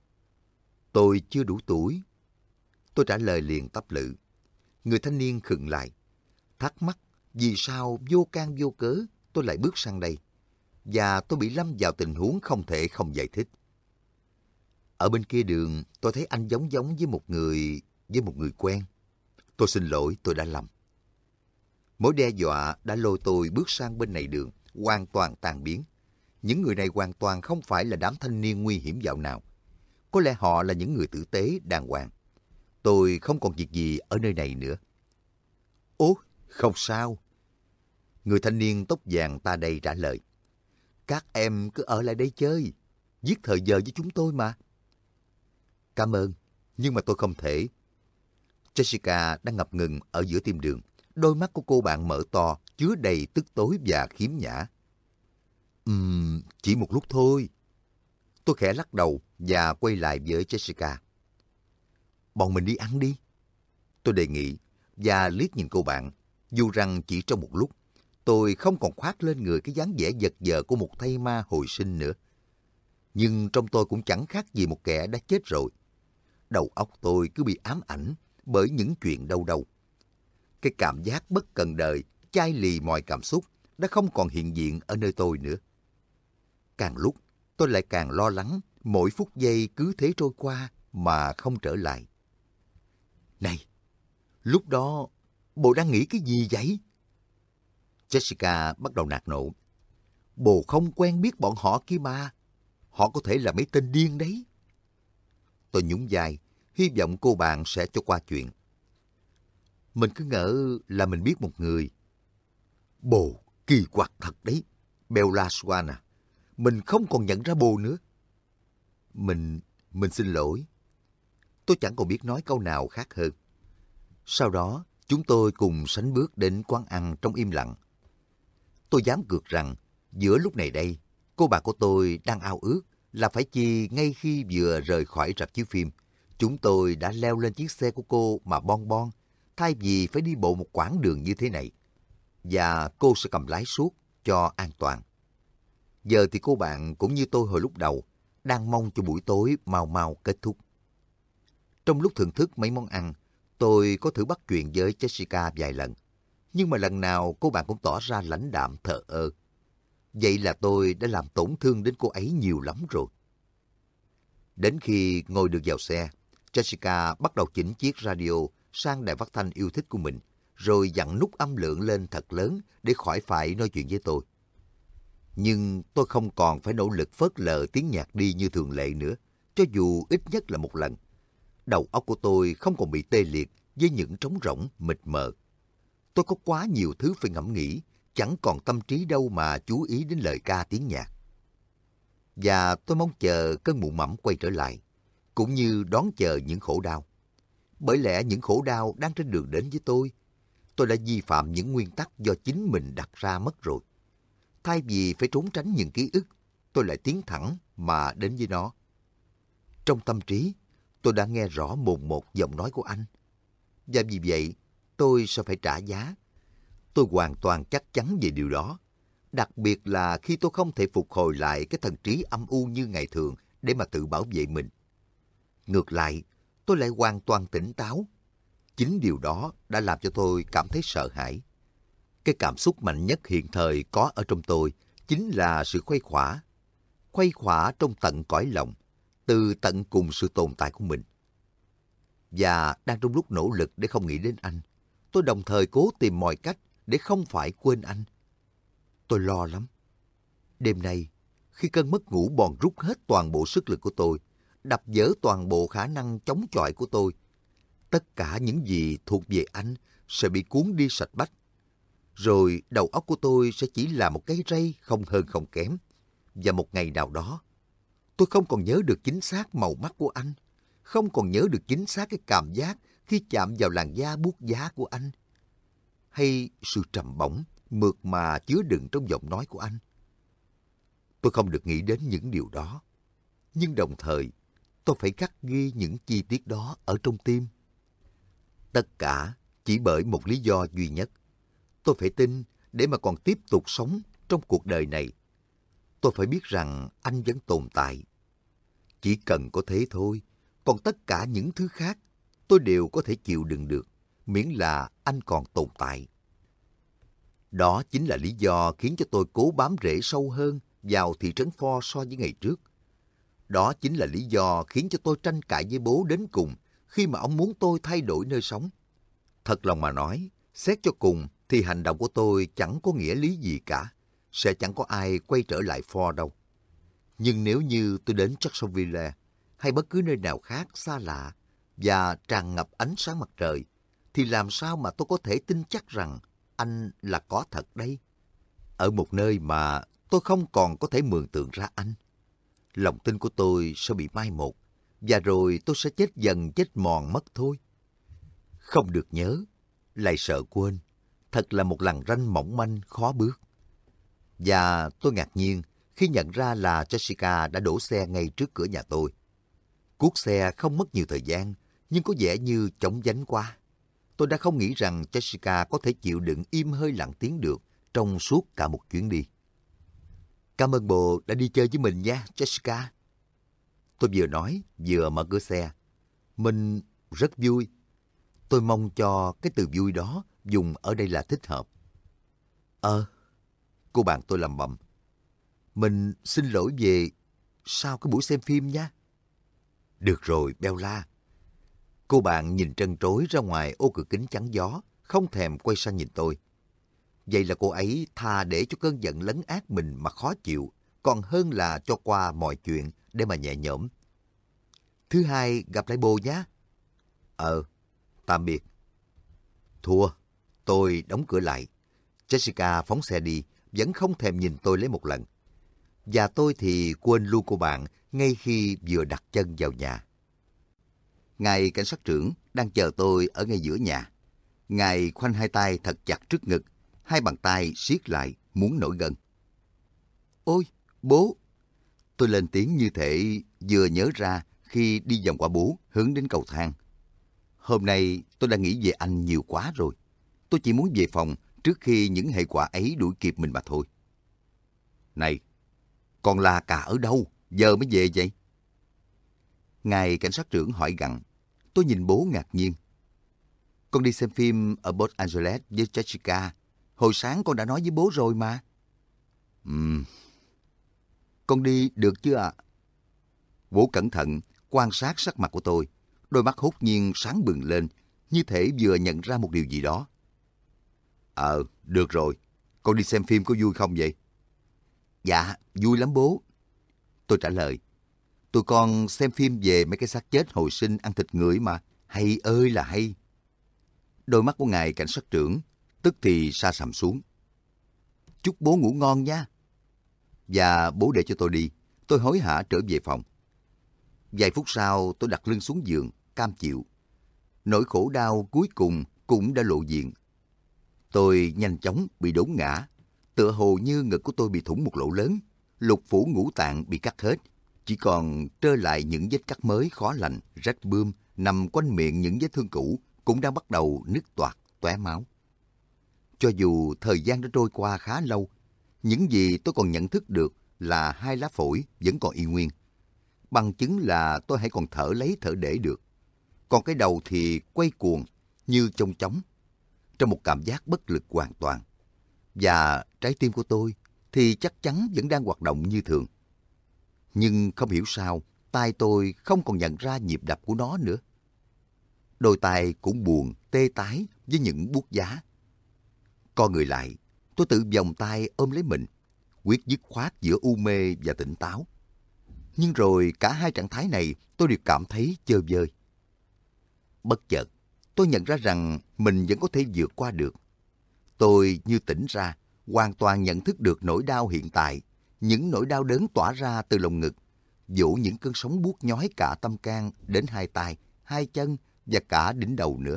Tôi chưa đủ tuổi. Tôi trả lời liền tấp lự. Người thanh niên khựng lại, thắc mắc vì sao vô can vô cớ tôi lại bước sang đây, và tôi bị lâm vào tình huống không thể không giải thích. Ở bên kia đường, tôi thấy anh giống giống với một người, với một người quen. Tôi xin lỗi, tôi đã lầm. Mối đe dọa đã lôi tôi bước sang bên này đường, hoàn toàn tan biến. Những người này hoàn toàn không phải là đám thanh niên nguy hiểm dạo nào. Có lẽ họ là những người tử tế, đàng hoàng. Tôi không còn việc gì ở nơi này nữa. Ố, không sao. Người thanh niên tóc vàng ta đây trả lời. Các em cứ ở lại đây chơi, giết thời giờ với chúng tôi mà. Cảm ơn, nhưng mà tôi không thể. Jessica đang ngập ngừng ở giữa tim đường. Đôi mắt của cô bạn mở to, chứa đầy tức tối và khiếm nhã. Ừm, chỉ một lúc thôi. Tôi khẽ lắc đầu và quay lại với Jessica. Bọn mình đi ăn đi. Tôi đề nghị và liếc nhìn cô bạn. Dù rằng chỉ trong một lúc, tôi không còn khoác lên người cái dáng vẻ vật vờ của một thây ma hồi sinh nữa. Nhưng trong tôi cũng chẳng khác gì một kẻ đã chết rồi. Đầu óc tôi cứ bị ám ảnh bởi những chuyện đâu đâu. Cái cảm giác bất cần đời, chai lì mọi cảm xúc đã không còn hiện diện ở nơi tôi nữa. Càng lúc, tôi lại càng lo lắng, mỗi phút giây cứ thế trôi qua mà không trở lại. Này, lúc đó, bồ đang nghĩ cái gì vậy? Jessica bắt đầu nạt nộ. Bồ không quen biết bọn họ kia mà. Họ có thể là mấy tên điên đấy. Tôi nhún vai, hy vọng cô bạn sẽ cho qua chuyện. Mình cứ ngỡ là mình biết một người. Bồ, kỳ quặc thật đấy. Bella Swan à, mình không còn nhận ra bồ nữa. Mình, mình xin lỗi. Tôi chẳng còn biết nói câu nào khác hơn. Sau đó, chúng tôi cùng sánh bước đến quán ăn trong im lặng. Tôi dám cược rằng, giữa lúc này đây, cô bạn của tôi đang ao ước là phải chi ngay khi vừa rời khỏi rạp chiếu phim, chúng tôi đã leo lên chiếc xe của cô mà bon bon, thay vì phải đi bộ một quãng đường như thế này. Và cô sẽ cầm lái suốt cho an toàn. Giờ thì cô bạn cũng như tôi hồi lúc đầu, đang mong cho buổi tối mau mau kết thúc. Trong lúc thưởng thức mấy món ăn, tôi có thử bắt chuyện với Jessica vài lần. Nhưng mà lần nào cô bạn cũng tỏ ra lãnh đạm thờ ơ. Vậy là tôi đã làm tổn thương đến cô ấy nhiều lắm rồi. Đến khi ngồi được vào xe, Jessica bắt đầu chỉnh chiếc radio sang đài phát thanh yêu thích của mình, rồi dặn nút âm lượng lên thật lớn để khỏi phải nói chuyện với tôi. Nhưng tôi không còn phải nỗ lực phớt lờ tiếng nhạc đi như thường lệ nữa, cho dù ít nhất là một lần. Đầu óc của tôi không còn bị tê liệt với những trống rỗng mịt mờ. Tôi có quá nhiều thứ phải ngẫm nghĩ, chẳng còn tâm trí đâu mà chú ý đến lời ca tiếng nhạc. Và tôi mong chờ cơn mụ mẫm quay trở lại, cũng như đón chờ những khổ đau. Bởi lẽ những khổ đau đang trên đường đến với tôi, tôi đã vi phạm những nguyên tắc do chính mình đặt ra mất rồi. Thay vì phải trốn tránh những ký ức, tôi lại tiến thẳng mà đến với nó. Trong tâm trí, tôi đã nghe rõ mồn một giọng nói của anh. Và vì vậy, tôi sẽ phải trả giá. Tôi hoàn toàn chắc chắn về điều đó. Đặc biệt là khi tôi không thể phục hồi lại cái thần trí âm u như ngày thường để mà tự bảo vệ mình. Ngược lại, tôi lại hoàn toàn tỉnh táo. Chính điều đó đã làm cho tôi cảm thấy sợ hãi. Cái cảm xúc mạnh nhất hiện thời có ở trong tôi chính là sự khuây khỏa. Khuây khỏa trong tận cõi lòng, từ tận cùng sự tồn tại của mình. Và đang trong lúc nỗ lực để không nghĩ đến anh, tôi đồng thời cố tìm mọi cách để không phải quên anh. Tôi lo lắm. Đêm nay, khi cơn mất ngủ bòn rút hết toàn bộ sức lực của tôi, đập vỡ toàn bộ khả năng chống chọi của tôi, tất cả những gì thuộc về anh sẽ bị cuốn đi sạch bách. Rồi đầu óc của tôi sẽ chỉ là một cái rây không hơn không kém. Và một ngày nào đó, tôi không còn nhớ được chính xác màu mắt của anh, không còn nhớ được chính xác cái cảm giác khi chạm vào làn da buốt giá của anh, hay sự trầm bổng, mượt mà chứa đựng trong giọng nói của anh. Tôi không được nghĩ đến những điều đó, nhưng đồng thời tôi phải khắc ghi những chi tiết đó ở trong tim. Tất cả chỉ bởi một lý do duy nhất. Tôi phải tin để mà còn tiếp tục sống trong cuộc đời này. Tôi phải biết rằng anh vẫn tồn tại. Chỉ cần có thế thôi, còn tất cả những thứ khác tôi đều có thể chịu đựng được, miễn là anh còn tồn tại. Đó chính là lý do khiến cho tôi cố bám rễ sâu hơn vào thị trấn Ford so với ngày trước. Đó chính là lý do khiến cho tôi tranh cãi với bố đến cùng khi mà ông muốn tôi thay đổi nơi sống. Thật lòng mà nói, xét cho cùng thì hành động của tôi chẳng có nghĩa lý gì cả. Sẽ chẳng có ai quay trở lại Ford đâu. Nhưng nếu như tôi đến Jacksonville hay bất cứ nơi nào khác xa lạ và tràn ngập ánh sáng mặt trời, thì làm sao mà tôi có thể tin chắc rằng anh là có thật đây? Ở một nơi mà tôi không còn có thể mường tượng ra anh, lòng tin của tôi sẽ bị mai một, và rồi tôi sẽ chết dần chết mòn mất thôi. Không được nhớ, lại sợ quên, thật là một lằn ranh mỏng manh khó bước. Và tôi ngạc nhiên khi nhận ra là Jessica đã đổ xe ngay trước cửa nhà tôi. Cuốc xe không mất nhiều thời gian, nhưng có vẻ như chóng vánh quá. Tôi đã không nghĩ rằng Jessica có thể chịu đựng im hơi lặng tiếng được trong suốt cả một chuyến đi. Cảm ơn bồ đã đi chơi với mình nha, Jessica. Tôi vừa nói, vừa mở cửa xe. Mình rất vui. Tôi mong cho cái từ vui đó dùng ở đây là thích hợp. Ờ, cô bạn tôi lẩm bẩm. Mình xin lỗi về sau cái buổi xem phim nha. Được rồi, Bella. Cô bạn nhìn trân trối ra ngoài ô cửa kính chắn gió, không thèm quay sang nhìn tôi. Vậy là cô ấy thà để cho cơn giận lấn át mình mà khó chịu, còn hơn là cho qua mọi chuyện để mà nhẹ nhõm. Thứ hai gặp lại bồ nhé. Ờ, tạm biệt. Thua, tôi đóng cửa lại. Jessica phóng xe đi, vẫn không thèm nhìn tôi lấy một lần. Và tôi thì quên luôn cô bạn ngay khi vừa đặt chân vào nhà. Ngài cảnh sát trưởng đang chờ tôi ở ngay giữa nhà. Ngài khoanh hai tay thật chặt trước ngực, hai bàn tay siết lại muốn nổi gân. Ôi, bố! Tôi lên tiếng như thể vừa nhớ ra khi đi vòng qua bố hướng đến cầu thang. Hôm nay tôi đã nghĩ về anh nhiều quá rồi. Tôi chỉ muốn về phòng trước khi những hệ quả ấy đuổi kịp mình mà thôi. Này, còn là cả ở đâu? Giờ mới về vậy? Ngài cảnh sát trưởng hỏi gặng. Tôi nhìn bố ngạc nhiên. Con đi xem phim ở Los Angeles với Jessica. Hồi sáng con đã nói với bố rồi mà. Ừm. Con đi được chứ ạ? À? Bố cẩn thận quan sát sắc mặt của tôi. Đôi mắt hốt nhiên sáng bừng lên, như thể vừa nhận ra một điều gì đó. Ờ, được rồi. Con đi xem phim có vui không vậy? Dạ, vui lắm bố. Tôi trả lời. Tụi con xem phim về mấy cái xác chết hồi sinh ăn thịt người mà. Hay ơi là hay. Đôi mắt của ngài cảnh sát trưởng tức thì sa sầm xuống. Chúc bố ngủ ngon nha. Và bố để cho tôi đi. Tôi hối hả trở về phòng. Vài phút sau tôi đặt lưng xuống giường, cam chịu. Nỗi khổ đau cuối cùng cũng đã lộ diện. Tôi nhanh chóng bị đốn ngã. Tựa hồ như ngực của tôi bị thủng một lỗ lớn. lục phủ ngũ tạng bị cắt hết, chỉ còn trơ lại những vết cắt mới khó lành, rách bươm, nằm quanh miệng những vết thương cũ cũng đang bắt đầu nứt toạc, tóe máu. Cho dù thời gian đã trôi qua khá lâu, những gì tôi còn nhận thức được là hai lá phổi vẫn còn y nguyên. Bằng chứng là tôi hãy còn thở lấy thở để được. Còn cái đầu thì quay cuồng như chong chóng, trong một cảm giác bất lực hoàn toàn. Và trái tim của tôi thì chắc chắn vẫn đang hoạt động như thường. Nhưng không hiểu sao, tai tôi không còn nhận ra nhịp đập của nó nữa. Đôi tai cũng buồn, tê tái với những buốt giá. Co người lại, tôi tự vòng tay ôm lấy mình, quyết dứt khoát giữa u mê và tỉnh táo. Nhưng rồi cả hai trạng thái này tôi đều cảm thấy chơ vơi. Bất chợt, tôi nhận ra rằng mình vẫn có thể vượt qua được. Tôi như tỉnh ra, hoàn toàn nhận thức được nỗi đau hiện tại, những nỗi đau đớn tỏa ra từ lồng ngực, dỗ những cơn sóng buốt nhói cả tâm can đến hai tay, hai chân và cả đỉnh đầu nữa.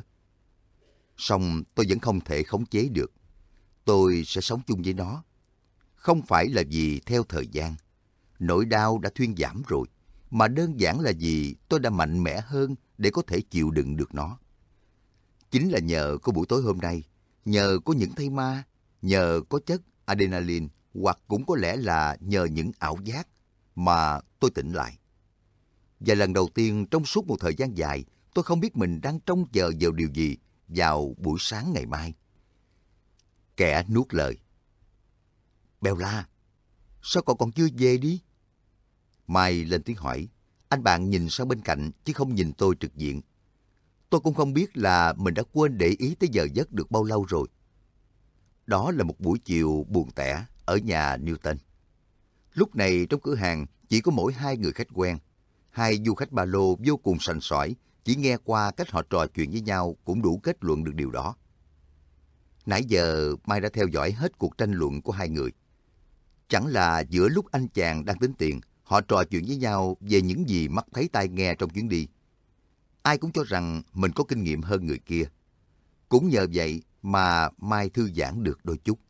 Song tôi vẫn không thể khống chế được. Tôi sẽ sống chung với nó. Không phải là vì theo thời gian, nỗi đau đã thuyên giảm rồi, mà đơn giản là vì tôi đã mạnh mẽ hơn để có thể chịu đựng được nó. Chính là nhờ có buổi tối hôm nay, nhờ có những thây ma, nhờ có chất adrenaline, hoặc cũng có lẽ là nhờ những ảo giác mà tôi tỉnh lại. Và lần đầu tiên trong suốt một thời gian dài, tôi không biết mình đang trông chờ vào điều gì vào buổi sáng ngày mai. Kẻ nuốt lời. Bella, sao cậu còn chưa về đi? Mai lên tiếng hỏi. Anh bạn nhìn sang bên cạnh chứ không nhìn tôi trực diện. Tôi cũng không biết là mình đã quên để ý tới giờ giấc được bao lâu rồi. Đó là một buổi chiều buồn tẻ ở nhà Newton. Lúc này trong cửa hàng chỉ có mỗi hai người khách quen. Hai du khách ba lô vô cùng sành sỏi, chỉ nghe qua cách họ trò chuyện với nhau cũng đủ kết luận được điều đó. Nãy giờ Mai đã theo dõi hết cuộc tranh luận của hai người. Chẳng là giữa lúc anh chàng đang tính tiền, họ trò chuyện với nhau về những gì mắt thấy tai nghe trong chuyến đi. Ai cũng cho rằng mình có kinh nghiệm hơn người kia. Cũng nhờ vậy mà Mai thư giãn được đôi chút.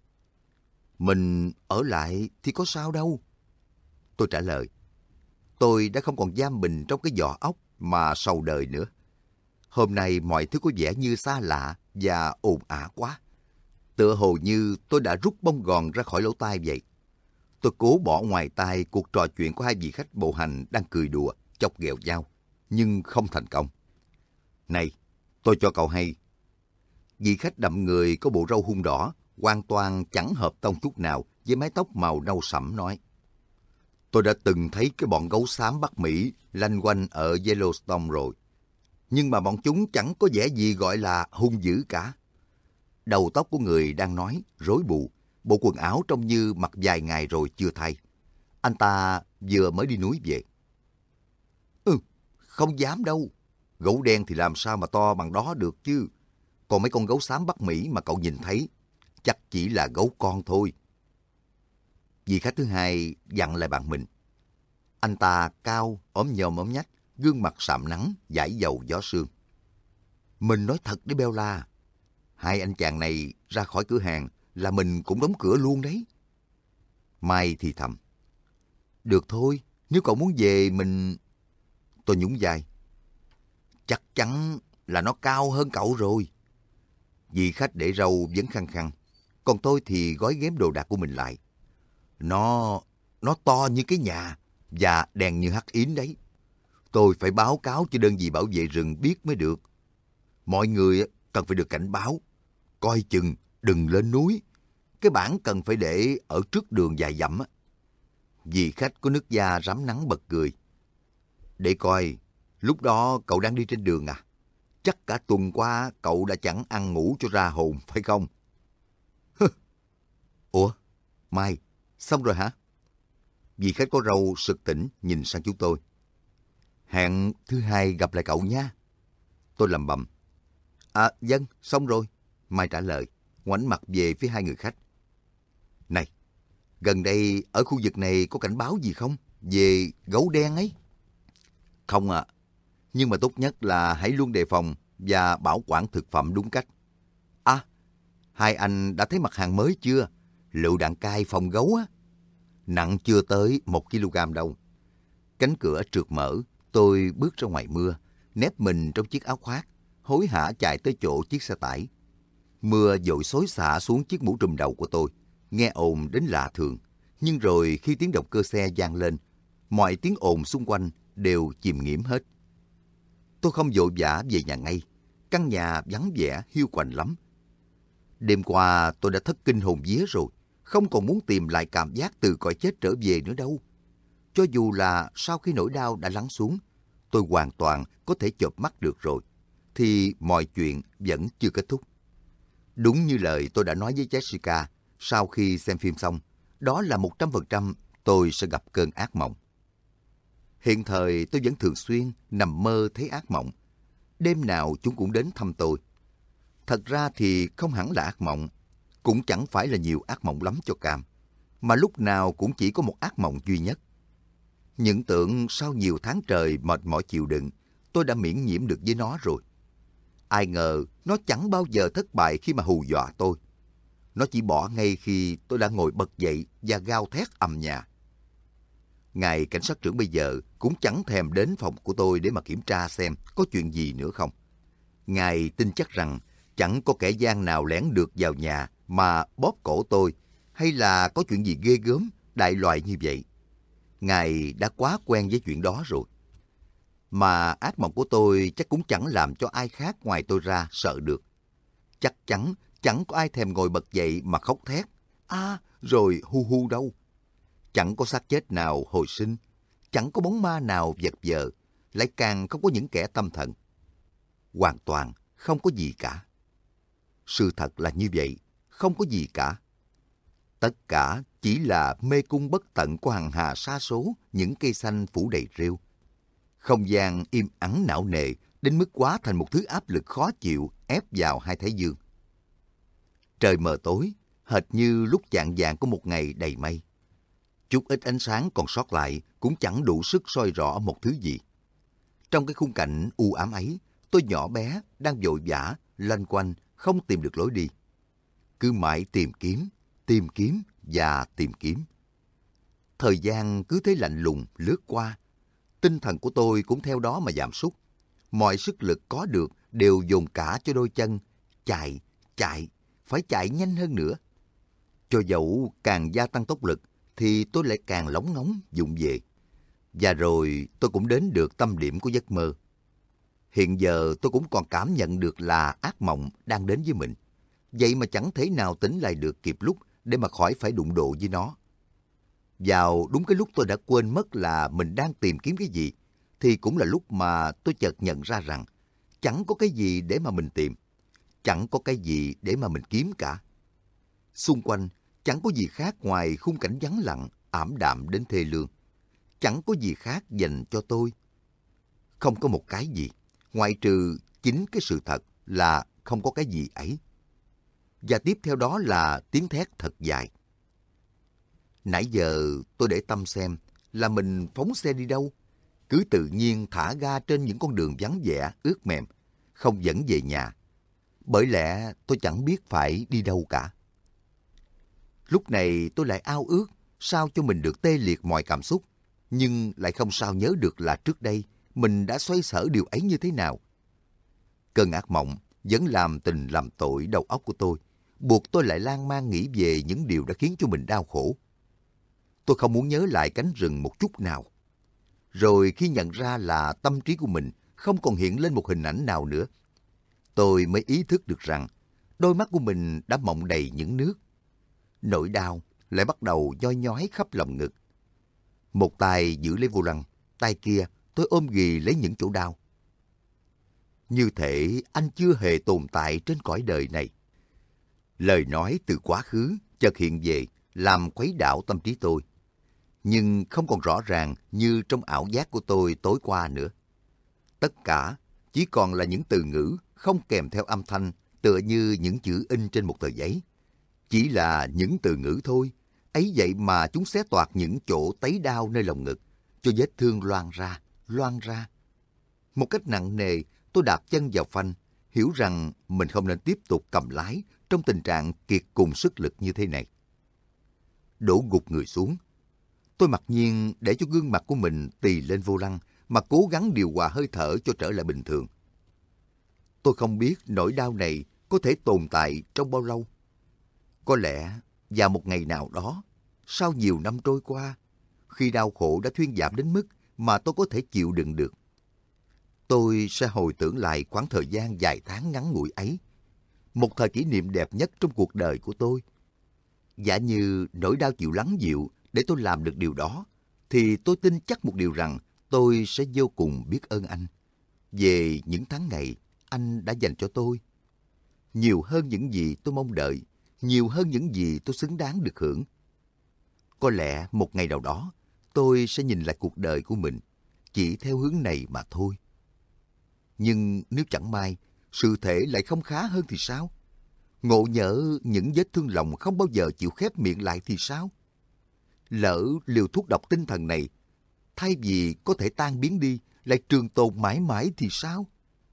Mình ở lại thì có sao đâu. Tôi trả lời. Tôi đã không còn giam mình trong cái vỏ ốc mà sầu đời nữa. Hôm nay mọi thứ có vẻ như xa lạ và ồn ào quá. Tựa hồ như tôi đã rút bông gòn ra khỏi lỗ tai vậy. Tôi cố bỏ ngoài tai cuộc trò chuyện của hai vị khách bộ hành đang cười đùa, chọc ghẹo nhau, nhưng không thành công. Này, tôi cho cậu hay. Vị khách đậm người có bộ râu hung đỏ, hoàn toàn chẳng hợp tông chút nào với mái tóc màu nâu sẫm nói. Tôi đã từng thấy cái bọn gấu xám Bắc Mỹ lanh quanh ở Yellowstone rồi. Nhưng mà bọn chúng chẳng có vẻ gì gọi là hung dữ cả. Đầu tóc của người đang nói, rối bù, bộ quần áo trông như mặc vài ngày rồi chưa thay. Anh ta vừa mới đi núi về. Ừ, không dám đâu. Gấu đen thì làm sao mà to bằng đó được chứ. Còn mấy con gấu xám Bắc Mỹ mà cậu nhìn thấy, chắc chỉ là gấu con thôi. Vị khách thứ hai dặn lại bạn mình. Anh ta cao, ốm nhom ốm nhách, gương mặt sạm nắng, dãi dầu gió sương. Mình nói thật đấy Bella, hai anh chàng này ra khỏi cửa hàng là mình cũng đóng cửa luôn đấy. Mai thì thầm. Được thôi, nếu cậu muốn về mình... Tôi nhún vai. Chắc chắn là nó cao hơn cậu rồi. Vị khách để râu vẫn khăng khăng, còn tôi thì gói ghém đồ đạc của mình lại. Nó... nó to như cái nhà và đèn như hắc yến đấy. Tôi phải báo cáo cho đơn vị bảo vệ rừng biết mới được. Mọi người cần phải được cảnh báo. Coi chừng, đừng lên núi. Cái bảng cần phải để ở trước đường vài dặm. Vì khách có nước da rám nắng bật cười. Để coi, lúc đó cậu đang đi trên đường à? Chắc cả tuần qua cậu đã chẳng ăn ngủ cho ra hồn, phải không? Ủa, Mai, xong rồi hả? Vì khách có râu sực tỉnh nhìn sang chúng tôi. Hẹn thứ hai gặp lại cậu nha. Tôi lầm bầm. À, vâng, xong rồi. Mai trả lời, ngoảnh mặt về phía hai người khách. Này, gần đây ở khu vực này có cảnh báo gì không? Về gấu đen ấy? Không ạ. À, nhưng mà tốt nhất là hãy luôn đề phòng và bảo quản thực phẩm đúng cách. À, hai anh đã thấy mặt hàng mới chưa? Lựu đạn cay phòng gấu á. nặng chưa tới một ki lô gam đâu. Cánh cửa trượt mở, tôi bước ra ngoài mưa, nép mình trong chiếc áo khoác, hối hả chạy tới chỗ chiếc xe tải. Mưa dội xối xả xuống chiếc mũ trùm đầu của tôi, nghe ồn đến lạ thường. Nhưng rồi khi tiếng động cơ xe vang lên, mọi tiếng ồn xung quanh đều chìm nghiễm hết. Tôi không vội vã về nhà ngay. Căn nhà vắng vẻ, hiu quạnh lắm. Đêm qua tôi đã thất kinh hồn vía rồi, không còn muốn tìm lại cảm giác từ cõi chết trở về nữa đâu. Cho dù là sau khi nỗi đau đã lắng xuống, tôi hoàn toàn có thể chợp mắt được rồi, thì mọi chuyện vẫn chưa kết thúc. Đúng như lời tôi đã nói với Jessica sau khi xem phim xong, đó là một trăm phần trăm tôi sẽ gặp cơn ác mộng. Hiện thời tôi vẫn thường xuyên nằm mơ thấy ác mộng. Đêm nào chúng cũng đến thăm tôi. Thật ra thì không hẳn là ác mộng, cũng chẳng phải là nhiều ác mộng lắm cho Cam, mà lúc nào cũng chỉ có một ác mộng duy nhất. Những tưởng sau nhiều tháng trời mệt mỏi chịu đựng, tôi đã miễn nhiễm được với nó rồi. Ai ngờ nó chẳng bao giờ thất bại khi mà hù dọa tôi. Nó chỉ bỏ ngay khi tôi đã ngồi bật dậy và gào thét ầm nhà. Ngài cảnh sát trưởng bây giờ cũng chẳng thèm đến phòng của tôi để mà kiểm tra xem có chuyện gì nữa không. Ngài tin chắc rằng chẳng có kẻ gian nào lẻn được vào nhà mà bóp cổ tôi, hay là có chuyện gì ghê gớm, đại loại như vậy. Ngài đã quá quen với chuyện đó rồi. Mà ác mộng của tôi chắc cũng chẳng làm cho ai khác ngoài tôi ra sợ được. Chắc chắn chẳng có ai thèm ngồi bật dậy mà khóc thét, à, rồi hu hu đâu. Chẳng có xác chết nào hồi sinh, chẳng có bóng ma nào vật vờ, lại càng không có những kẻ tâm thần. Hoàn toàn không có gì cả. Sự thật là như vậy, không có gì cả. Tất cả chỉ là mê cung bất tận của hằng hà sa số những cây xanh phủ đầy rêu. Không gian im ắng não nề đến mức quá thành một thứ áp lực khó chịu ép vào hai thái dương. Trời mờ tối, hệt như lúc chạng vạng của một ngày đầy mây. Chút ít ánh sáng còn sót lại cũng chẳng đủ sức soi rõ một thứ gì. Trong cái khung cảnh u ám ấy, tôi nhỏ bé, đang vội vã, loanh quanh, không tìm được lối đi. Cứ mãi tìm kiếm, tìm kiếm và tìm kiếm. Thời gian cứ thế lạnh lùng lướt qua. Tinh thần của tôi cũng theo đó mà giảm sút. Mọi sức lực có được đều dồn cả cho đôi chân. Chạy, chạy, phải chạy nhanh hơn nữa. Cho dẫu càng gia tăng tốc lực, thì tôi lại càng lóng ngóng vụng về. Và rồi tôi cũng đến được tâm điểm của giấc mơ. Hiện giờ tôi cũng còn cảm nhận được là ác mộng đang đến với mình. Vậy mà chẳng thể nào tỉnh lại được kịp lúc để mà khỏi phải đụng độ với nó. Vào đúng cái lúc tôi đã quên mất là mình đang tìm kiếm cái gì, thì cũng là lúc mà tôi chợt nhận ra rằng chẳng có cái gì để mà mình tìm. Chẳng có cái gì để mà mình kiếm cả. Xung quanh chẳng có gì khác ngoài khung cảnh vắng lặng, ảm đạm đến thê lương. Chẳng có gì khác dành cho tôi. Không có một cái gì, ngoại trừ chính cái sự thật là không có cái gì ấy. Và tiếp theo đó là tiếng thét thật dài. Nãy giờ tôi để tâm xem là mình phóng xe đi đâu. Cứ tự nhiên thả ga trên những con đường vắng vẻ, ướt mềm, không dẫn về nhà. Bởi lẽ tôi chẳng biết phải đi đâu cả. Lúc này tôi lại ao ước sao cho mình được tê liệt mọi cảm xúc, nhưng lại không sao nhớ được là trước đây mình đã xoay sở điều ấy như thế nào. Cơn ác mộng vẫn làm tình làm tội đầu óc của tôi, buộc tôi lại lan man nghĩ về những điều đã khiến cho mình đau khổ. Tôi không muốn nhớ lại cánh rừng một chút nào. Rồi khi nhận ra là tâm trí của mình không còn hiện lên một hình ảnh nào nữa, tôi mới ý thức được rằng đôi mắt của mình đã mộng đầy những nước. Nỗi đau lại bắt đầu nhói nhói khắp lòng ngực. Một tay giữ lấy vô lăng, tay kia tôi ôm ghì lấy những chỗ đau. Như thể anh chưa hề tồn tại trên cõi đời này. Lời nói từ quá khứ chợt hiện về, làm khuấy đảo tâm trí tôi. Nhưng không còn rõ ràng như trong ảo giác của tôi tối qua nữa. Tất cả chỉ còn là những từ ngữ không kèm theo âm thanh, tựa như những chữ in trên một tờ giấy. Chỉ là những từ ngữ thôi, ấy vậy mà chúng xé toạc những chỗ tấy đau nơi lòng ngực, cho vết thương loang ra, loang ra. Một cách nặng nề, tôi đạp chân vào phanh, hiểu rằng mình không nên tiếp tục cầm lái trong tình trạng kiệt cùng sức lực như thế này. Đổ gục người xuống, Tôi mặc nhiên để cho gương mặt của mình tì lên vô lăng mà cố gắng điều hòa hơi thở cho trở lại bình thường. Tôi không biết nỗi đau này có thể tồn tại trong bao lâu. Có lẽ vào một ngày nào đó, sau nhiều năm trôi qua, khi đau khổ đã thuyên giảm đến mức mà tôi có thể chịu đựng được, tôi sẽ hồi tưởng lại khoảng thời gian dài tháng ngắn ngủi ấy, một thời kỷ niệm đẹp nhất trong cuộc đời của tôi. Giả như nỗi đau chịu lắng dịu để tôi làm được điều đó, thì tôi tin chắc một điều rằng tôi sẽ vô cùng biết ơn anh về những tháng ngày anh đã dành cho tôi. Nhiều hơn những gì tôi mong đợi, nhiều hơn những gì tôi xứng đáng được hưởng. Có lẽ một ngày nào đó, tôi sẽ nhìn lại cuộc đời của mình chỉ theo hướng này mà thôi. Nhưng nếu chẳng may, sự thể lại không khá hơn thì sao? Ngộ nhỡ những vết thương lòng không bao giờ chịu khép miệng lại thì sao? Lỡ liều thuốc độc tinh thần này, thay vì có thể tan biến đi, lại trường tồn mãi mãi thì sao?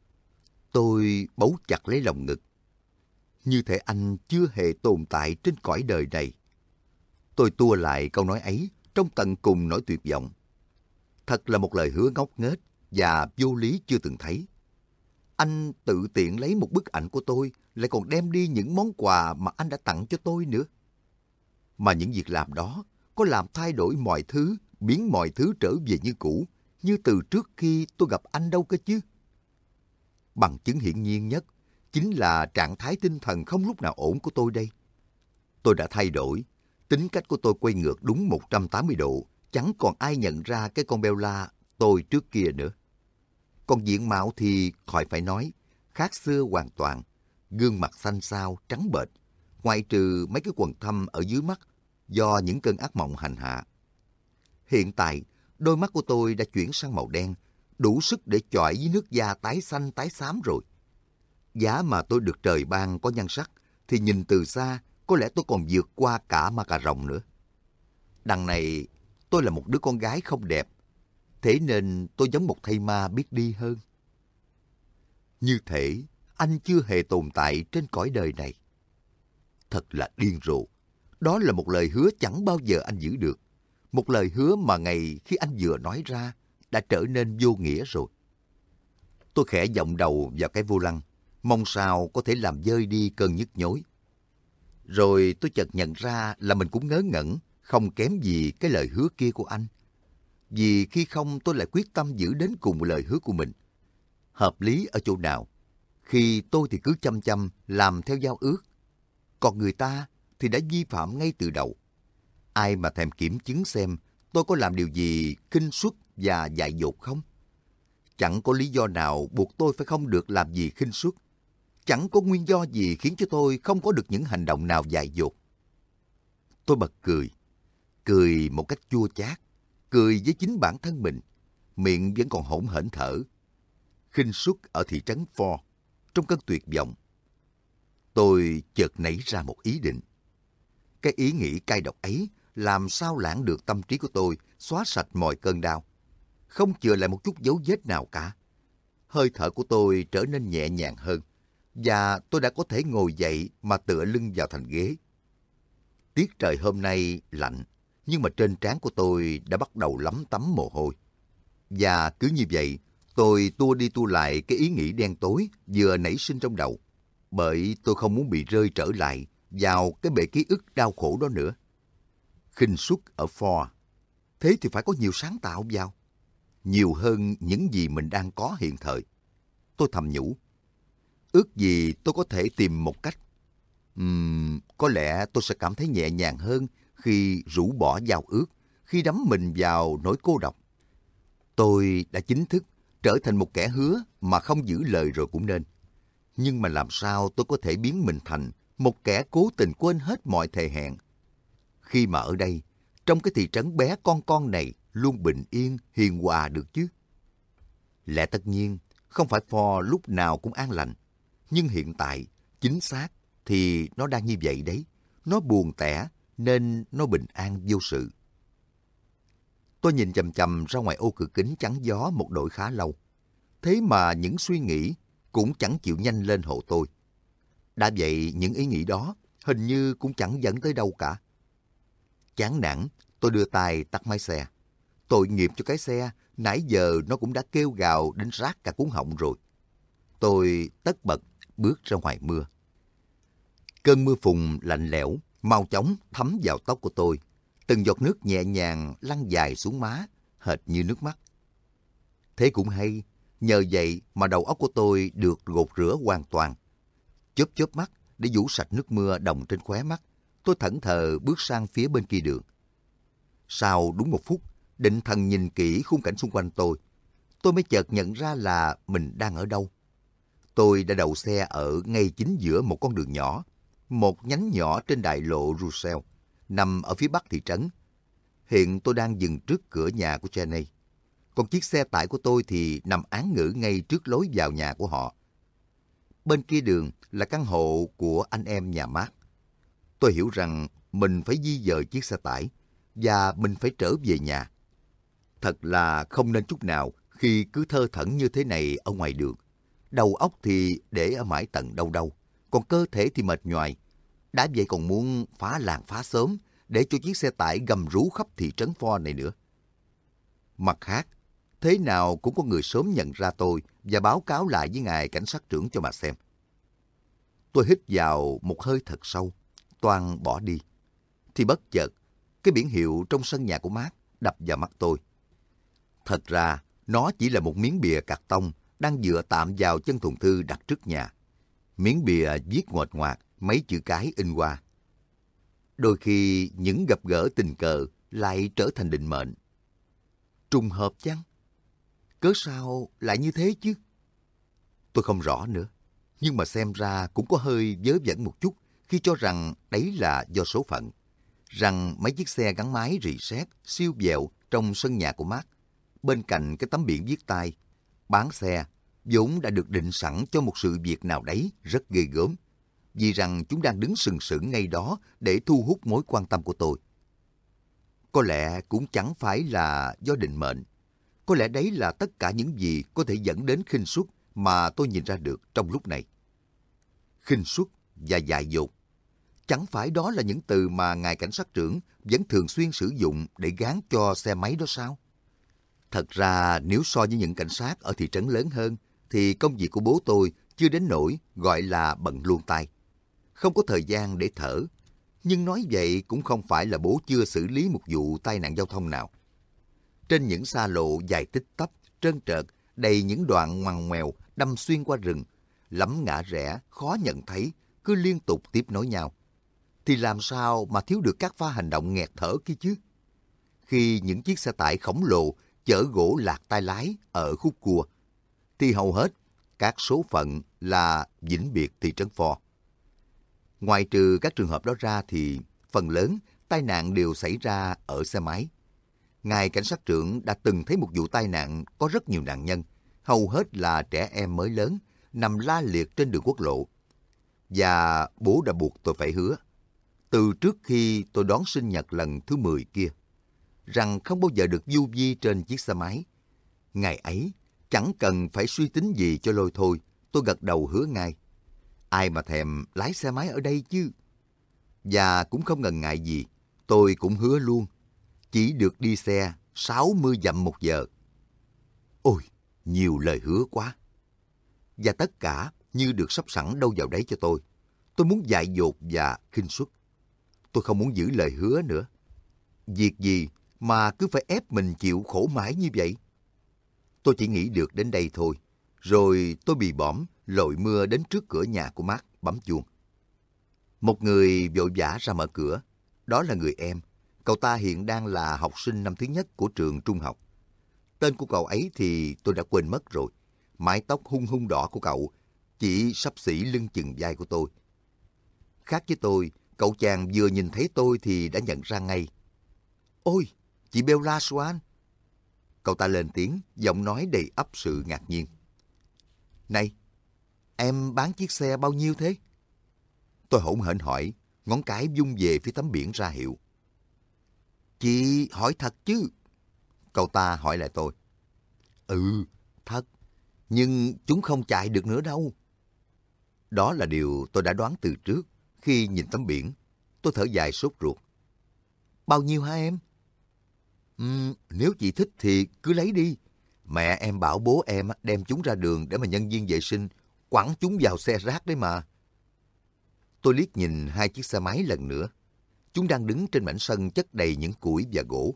Tôi bấu chặt lấy lòng ngực. Như thể anh chưa hề tồn tại trên cõi đời này. Tôi tua lại câu nói ấy trong tận cùng nỗi tuyệt vọng. Thật là một lời hứa ngốc nghếch và vô lý chưa từng thấy. Anh tự tiện lấy một bức ảnh của tôi, lại còn đem đi những món quà mà anh đã tặng cho tôi nữa. Mà những việc làm đó có làm thay đổi mọi thứ, biến mọi thứ trở về như cũ, như từ trước khi tôi gặp anh đâu cơ chứ. Bằng chứng hiển nhiên nhất chính là trạng thái tinh thần không lúc nào ổn của tôi đây. Tôi đã thay đổi, tính cách của tôi quay ngược đúng một trăm tám mươi độ, chẳng còn ai nhận ra cái con Bella tôi trước kia nữa. Còn diện mạo thì khỏi phải nói, khác xưa hoàn toàn, gương mặt xanh xao, trắng bệch, ngoại trừ mấy cái quầng thâm ở dưới mắt do những cơn ác mộng hành hạ. Hiện tại, đôi mắt của tôi đã chuyển sang màu đen, đủ sức để chọi với nước da tái xanh tái xám rồi. Giá mà tôi được trời ban có nhan sắc, thì nhìn từ xa, có lẽ tôi còn vượt qua cả ma cà rồng nữa. Đằng này, tôi là một đứa con gái không đẹp, thế nên tôi giống một thây ma biết đi hơn. Như thể anh chưa hề tồn tại trên cõi đời này. Thật là điên rồ. Đó là một lời hứa chẳng bao giờ anh giữ được. Một lời hứa mà ngày khi anh vừa nói ra đã trở nên vô nghĩa rồi. Tôi khẽ vọng đầu vào cái vô lăng, mong sao có thể làm vơi đi cơn nhức nhối. Rồi tôi chợt nhận ra là mình cũng ngớ ngẩn, không kém gì cái lời hứa kia của anh. Vì khi không tôi lại quyết tâm giữ đến cùng lời hứa của mình. Hợp lý ở chỗ nào? Khi tôi thì cứ chăm chăm làm theo giao ước, còn người ta thì đã vi phạm ngay từ đầu. Ai mà thèm kiểm chứng xem tôi có làm điều gì khinh suất và dại dột không? Chẳng có lý do nào buộc tôi phải không được làm gì khinh suất. Chẳng có nguyên do gì khiến cho tôi không có được những hành động nào dại dột. Tôi bật cười, cười một cách chua chát, cười với chính bản thân mình, miệng vẫn còn hỗn hển thở. Khinh suất ở thị trấn Ford, trong cơn tuyệt vọng. Tôi chợt nảy ra một ý định. Cái ý nghĩ cay độc ấy làm sao lãng được tâm trí của tôi, xóa sạch mọi cơn đau. Không chừa lại một chút dấu vết nào cả. Hơi thở của tôi trở nên nhẹ nhàng hơn, và tôi đã có thể ngồi dậy mà tựa lưng vào thành ghế. Tiết trời hôm nay lạnh, nhưng mà trên trán của tôi đã bắt đầu lấm tấm mồ hôi. Và cứ như vậy, tôi tua đi tua lại cái ý nghĩ đen tối vừa nảy sinh trong đầu, bởi tôi không muốn bị rơi trở lại vào cái bể ký ức đau khổ đó nữa. Khinh suất ở Ford, thế thì phải có nhiều sáng tạo vào, nhiều hơn những gì mình đang có hiện thời. Tôi thầm nhủ, ước gì tôi có thể tìm một cách. Uhm, có lẽ tôi sẽ cảm thấy nhẹ nhàng hơn khi rũ bỏ giao ước, khi đắm mình vào nỗi cô độc. Tôi đã chính thức trở thành một kẻ hứa mà không giữ lời rồi cũng nên. Nhưng mà làm sao tôi có thể biến mình thành một kẻ cố tình quên hết mọi thề hẹn, khi mà ở đây, trong cái thị trấn bé con con này, luôn bình yên, hiền hòa được chứ? Lẽ tất nhiên, không phải Ford lúc nào cũng an lành. Nhưng hiện tại, chính xác, thì nó đang như vậy đấy. Nó buồn tẻ, nên nó bình an vô sự. Tôi nhìn chằm chằm ra ngoài ô cửa kính chắn gió một đội khá lâu. Thế mà những suy nghĩ cũng chẳng chịu nhanh lên hộ tôi. Đã vậy, những ý nghĩ đó hình như cũng chẳng dẫn tới đâu cả. Chán nản, Tôi đưa tay tắt máy xe. Tội nghiệp cho cái xe, nãy giờ nó cũng đã kêu gào đến rát cả cuống họng rồi. Tôi tất bật bước ra ngoài mưa. Cơn mưa phùn lạnh lẽo, mau chóng thấm vào tóc của tôi. Từng giọt nước nhẹ nhàng lăn dài xuống má, hệt như nước mắt. Thế cũng hay, nhờ vậy mà đầu óc của tôi được gột rửa hoàn toàn. Chớp chớp mắt để vũ sạch nước mưa đọng trên khóe mắt, tôi thẫn thờ bước sang phía bên kia đường. Sau đúng một phút, định thần nhìn kỹ khung cảnh xung quanh tôi, tôi mới chợt nhận ra là mình đang ở đâu. Tôi đã đậu xe ở ngay chính giữa một con đường nhỏ, một nhánh nhỏ trên đại lộ Russell, nằm ở phía bắc thị trấn. Hiện tôi đang dừng trước cửa nhà của Jenny. Còn chiếc xe tải của tôi thì nằm án ngữ ngay trước lối vào nhà của họ. Bên kia đường là căn hộ của anh em nhà Mark. Tôi hiểu rằng mình phải di dời chiếc xe tải và mình phải trở về nhà. Thật là không nên chút nào khi cứ thơ thẩn như thế này ở ngoài đường. Đầu óc thì để ở mãi tận đâu đâu, còn cơ thể thì mệt nhoài. Đã vậy còn muốn phá làng phá xóm để cho chiếc xe tải gầm rú khắp thị trấn Ford này nữa. Mặt khác, thế nào cũng có người sớm nhận ra tôi và báo cáo lại với ngài cảnh sát trưởng cho mà xem. Tôi hít vào một hơi thật sâu, toan bỏ đi. Thì bất chợt, cái biển hiệu trong sân nhà của Mark đập vào mắt tôi. Thật ra, nó chỉ là một miếng bìa cạc tông đang dựa tạm vào chân thùng thư đặt trước nhà. Miếng bìa viết ngoạch ngoạc mấy chữ cái in qua. Đôi khi những gặp gỡ tình cờ lại trở thành định mệnh. Trùng hợp chăng? Cớ sao lại như thế chứ? Tôi không rõ nữa, nhưng mà xem ra cũng có hơi vớ vẩn một chút khi cho rằng đấy là do số phận. Rằng mấy chiếc xe gắn máy rì sét, siêu vẹo trong sân nhà của Mark, bên cạnh cái tấm biển viết tay, bán xe, vốn đã được định sẵn cho một sự việc nào đấy rất ghê gớm, vì rằng chúng đang đứng sừng sững ngay đó để thu hút mối quan tâm của tôi. Có lẽ cũng chẳng phải là do định mệnh. Có lẽ đấy là tất cả những gì có thể dẫn đến khinh suất mà tôi nhìn ra được trong lúc này. Khinh suất và dại dột. Chẳng phải đó là những từ mà ngài cảnh sát trưởng vẫn thường xuyên sử dụng để gán cho xe máy đó sao? Thật ra nếu so với những cảnh sát ở thị trấn lớn hơn, thì công việc của bố tôi chưa đến nỗi gọi là bận luôn tay. Không có thời gian để thở. Nhưng nói vậy cũng không phải là bố chưa xử lý một vụ tai nạn giao thông nào. Trên những xa lộ dài tích tắp, trơn trợt, đầy những đoạn ngoằn ngoèo đâm xuyên qua rừng, lắm ngã rẽ, khó nhận thấy, cứ liên tục tiếp nối nhau. Thì làm sao mà thiếu được các pha hành động nghẹt thở kia chứ? Khi những chiếc xe tải khổng lồ chở gỗ lạc tay lái ở khúc cua, thì hầu hết các số phận là vĩnh biệt thị trấn Ford. Ngoài trừ các trường hợp đó ra thì phần lớn tai nạn đều xảy ra ở xe máy. Ngài cảnh sát trưởng đã từng thấy một vụ tai nạn có rất nhiều nạn nhân, hầu hết là trẻ em mới lớn, nằm la liệt trên đường quốc lộ. Và bố đã buộc tôi phải hứa, từ trước khi tôi đón sinh nhật lần thứ mười kia, rằng không bao giờ được du di trên chiếc xe máy. Ngày ấy, chẳng cần phải suy tính gì cho lôi thôi, tôi gật đầu hứa ngay. Ai mà thèm lái xe máy ở đây chứ? Và cũng không ngần ngại gì, tôi cũng hứa luôn, chỉ được đi xe sáu mươi dặm một giờ. Ôi, nhiều lời hứa quá. Và tất cả như được sắp sẵn đâu vào đấy cho tôi. Tôi muốn dại dột và khinh suất. Tôi không muốn giữ lời hứa nữa. Việc gì mà cứ phải ép mình chịu khổ mãi như vậy? Tôi chỉ nghĩ được đến đây thôi. Rồi tôi bị bõm, lội mưa đến trước cửa nhà của Mark, bấm chuông. Một người vội vã ra mở cửa. Đó là người em. Cậu ta hiện đang là học sinh năm thứ nhất của trường trung học. Tên của cậu ấy thì tôi đã quên mất rồi. Mái tóc hung hung đỏ của cậu chỉ xấp xỉ lưng chừng vai của tôi. Khác với tôi, cậu chàng vừa nhìn thấy tôi thì đã nhận ra ngay. Ôi, chị Bella Swan. Cậu ta lên tiếng, giọng nói đầy ắp sự ngạc nhiên. Này, em bán chiếc xe bao nhiêu thế? Tôi hỗn hển hỏi, ngón cái vung về phía tấm biển ra hiệu. Chị hỏi thật chứ? Cậu ta hỏi lại tôi. Ừ, thật, nhưng chúng không chạy được nữa đâu. Đó là điều tôi đã đoán từ trước. Khi nhìn tấm biển, tôi thở dài sốt ruột. Bao nhiêu hả em? Ừm, nếu chị thích thì cứ lấy đi. Mẹ em bảo bố em đem chúng ra đường để mà nhân viên vệ sinh quẳng chúng vào xe rác đấy mà. Tôi liếc nhìn hai chiếc xe máy lần nữa. Chúng đang đứng trên mảnh sân chất đầy những củi và gỗ.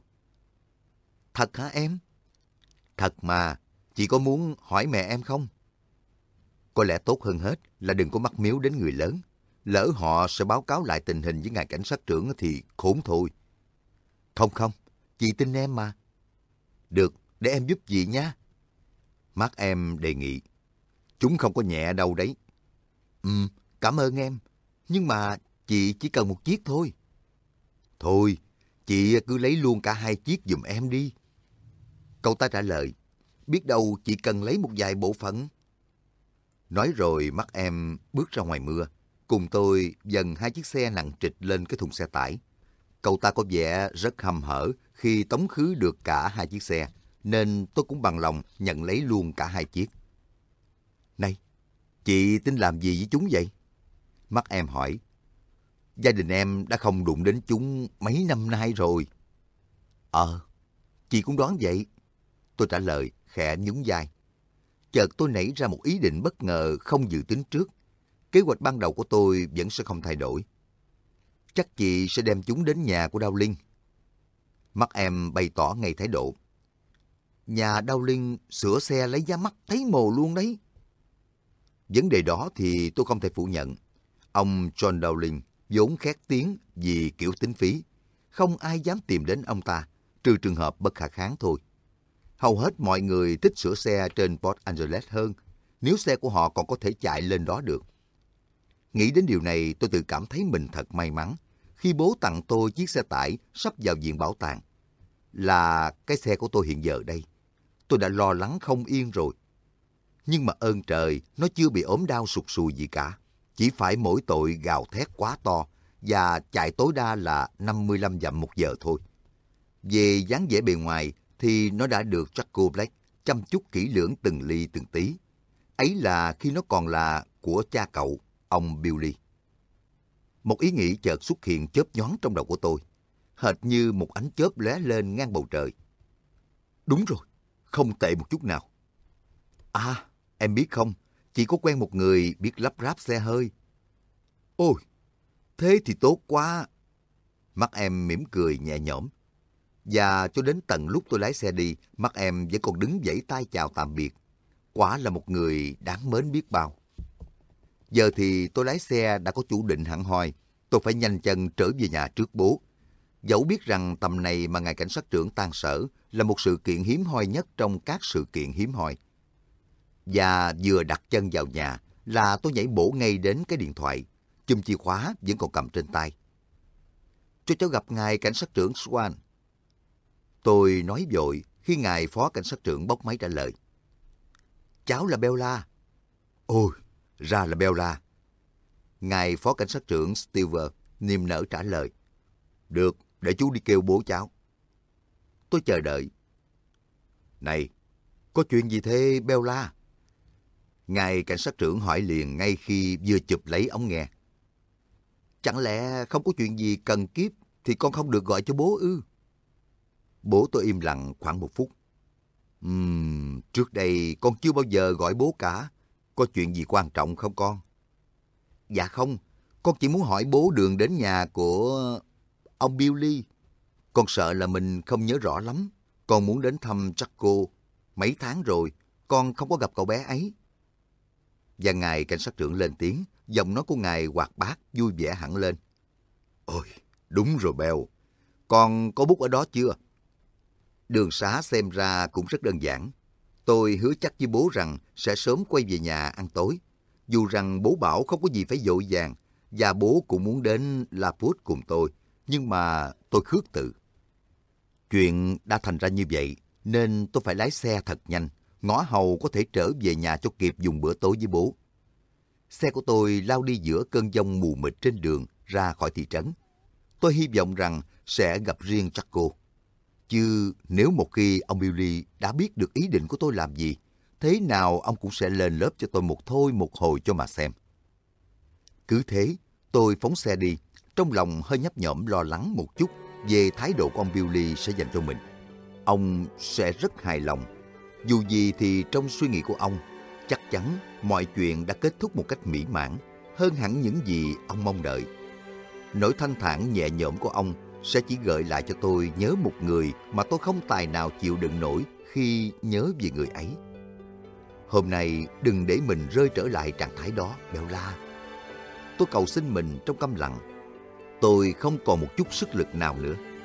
Thật hả em? Thật mà, chị có muốn hỏi mẹ em không? Có lẽ tốt hơn hết là đừng có mắc miếu đến người lớn. Lỡ họ sẽ báo cáo lại tình hình với ngài cảnh sát trưởng thì khốn thôi. Không không, chị tin em mà. Được, để em giúp chị nha. Mắt em đề nghị. Chúng không có nhẹ đâu đấy. Ừm, cảm ơn em. Nhưng mà chị chỉ cần một chiếc thôi. Thôi, chị cứ lấy luôn cả hai chiếc giùm em đi. Cậu ta trả lời. Biết đâu chị cần lấy một vài bộ phận. Nói rồi mắt em bước ra ngoài mưa. Cùng tôi dần hai chiếc xe nặng trịch lên cái thùng xe tải. Cậu ta có vẻ rất hăm hở khi tống khứ được cả hai chiếc xe, nên tôi cũng bằng lòng nhận lấy luôn cả hai chiếc. Này, chị tính làm gì với chúng vậy? Mắt em hỏi. Gia đình em đã không đụng đến chúng mấy năm nay rồi. Ờ, chị cũng đoán vậy. Tôi trả lời, khẽ nhún vai. Chợt tôi nảy ra một ý định bất ngờ không dự tính trước. Kế hoạch ban đầu của tôi vẫn sẽ không thay đổi. Chắc chị sẽ đem chúng đến nhà của Đao Linh. Mắt em bày tỏ ngay thái độ. Nhà Đao Linh sửa xe lấy giá mắc thấy mồ luôn đấy. Vấn đề đó thì tôi không thể phủ nhận. Ông John Dowling vốn khét tiếng vì kiểu tính phí. Không ai dám tìm đến ông ta, trừ trường hợp bất khả kháng thôi. Hầu hết mọi người thích sửa xe trên Port Angeles hơn, nếu xe của họ còn có thể chạy lên đó được. Nghĩ đến điều này, tôi tự cảm thấy mình thật may mắn khi bố tặng tôi chiếc xe tải sắp vào viện bảo tàng. Là cái xe của tôi hiện giờ đây. Tôi đã lo lắng không yên rồi. Nhưng mà ơn trời, nó chưa bị ốm đau sụt sùi gì cả. Chỉ phải mỗi tội gào thét quá to và chạy tối đa là năm mươi lăm dặm một giờ thôi. Về dáng vẻ bề ngoài thì nó đã được Jaco Black chăm chút kỹ lưỡng từng ly từng tí. Ấy là khi nó còn là của cha cậu, ông Billy. Một ý nghĩ chợt xuất hiện chớp nhoáng trong đầu của tôi, hệt như một ánh chớp lóe lên ngang bầu trời. Đúng rồi, không tệ một chút nào. À, em biết không, chị có quen một người biết lắp ráp xe hơi. Ôi, thế thì tốt quá. Mắt em mỉm cười nhẹ nhõm. Và cho đến tận lúc tôi lái xe đi, mắt em vẫn còn đứng vẫy tay chào tạm biệt. Quả là một người đáng mến biết bao. Giờ thì tôi lái xe đã có chủ định hẳn hoi. Tôi phải nhanh chân trở về nhà trước bố. Dẫu biết rằng tầm này mà ngài cảnh sát trưởng tan sở là một sự kiện hiếm hoi nhất trong các sự kiện hiếm hoi. Và vừa đặt chân vào nhà là tôi nhảy bổ ngay đến cái điện thoại. Chùm chìa khóa vẫn còn cầm trên tay. Cho cháu gặp ngài cảnh sát trưởng Swan. Tôi nói vội khi ngài phó cảnh sát trưởng bốc máy trả lời. Cháu là Bella. Ôi, ra là Bella. Ngài phó cảnh sát trưởng Stewart niềm nở trả lời. Được, để chú đi kêu bố cháu. Tôi chờ đợi. Này, có chuyện gì thế Bella? Ngài cảnh sát trưởng hỏi liền ngay khi vừa chụp lấy ống nghe. Chẳng lẽ không có chuyện gì cần kiếp thì con không được gọi cho bố ư? Bố tôi im lặng khoảng một phút. Uhm, trước đây con chưa bao giờ gọi bố cả. Có chuyện gì quan trọng không con? Dạ không, con chỉ muốn hỏi bố đường đến nhà của ông Billy. Con sợ là mình không nhớ rõ lắm. Con muốn đến thăm Jaco. Mấy tháng rồi, con không có gặp cậu bé ấy. Và ngài cảnh sát trưởng lên tiếng, giọng nói của ngài hoạt bát, vui vẻ hẳn lên. Ôi, đúng rồi Bell. Con có bút ở đó chưa? Đường xá xem ra cũng rất đơn giản. Tôi hứa chắc với bố rằng sẽ sớm quay về nhà ăn tối. Dù rằng bố bảo không có gì phải vội vàng, và bố cũng muốn đến La Putte cùng tôi, nhưng mà tôi khước từ. Chuyện đã thành ra như vậy, nên tôi phải lái xe thật nhanh, ngõ hầu có thể trở về nhà cho kịp dùng bữa tối với bố. Xe của tôi lao đi giữa cơn giông mù mịt trên đường ra khỏi thị trấn. Tôi hy vọng rằng sẽ gặp riêng Jaco. Chứ nếu một khi ông Billy đã biết được ý định của tôi làm gì, thế nào ông cũng sẽ lên lớp cho tôi một thôi một hồi cho mà xem. Cứ thế, tôi phóng xe đi, trong lòng hơi nhấp nhổm lo lắng một chút về thái độ của ông Billy sẽ dành cho mình. ông sẽ rất hài lòng. Dù gì thì trong suy nghĩ của ông, chắc chắn mọi chuyện đã kết thúc một cách mỹ mãn, hơn hẳn những gì ông mong đợi. Nỗi thanh thản nhẹ nhõm của ông sẽ chỉ gợi lại cho tôi nhớ một người mà tôi không tài nào chịu đựng nổi khi nhớ về người ấy. Hôm nay đừng để mình rơi trở lại trạng thái đó, Bella. Tôi cầu xin mình trong câm lặng. Tôi không còn một chút sức lực nào nữa.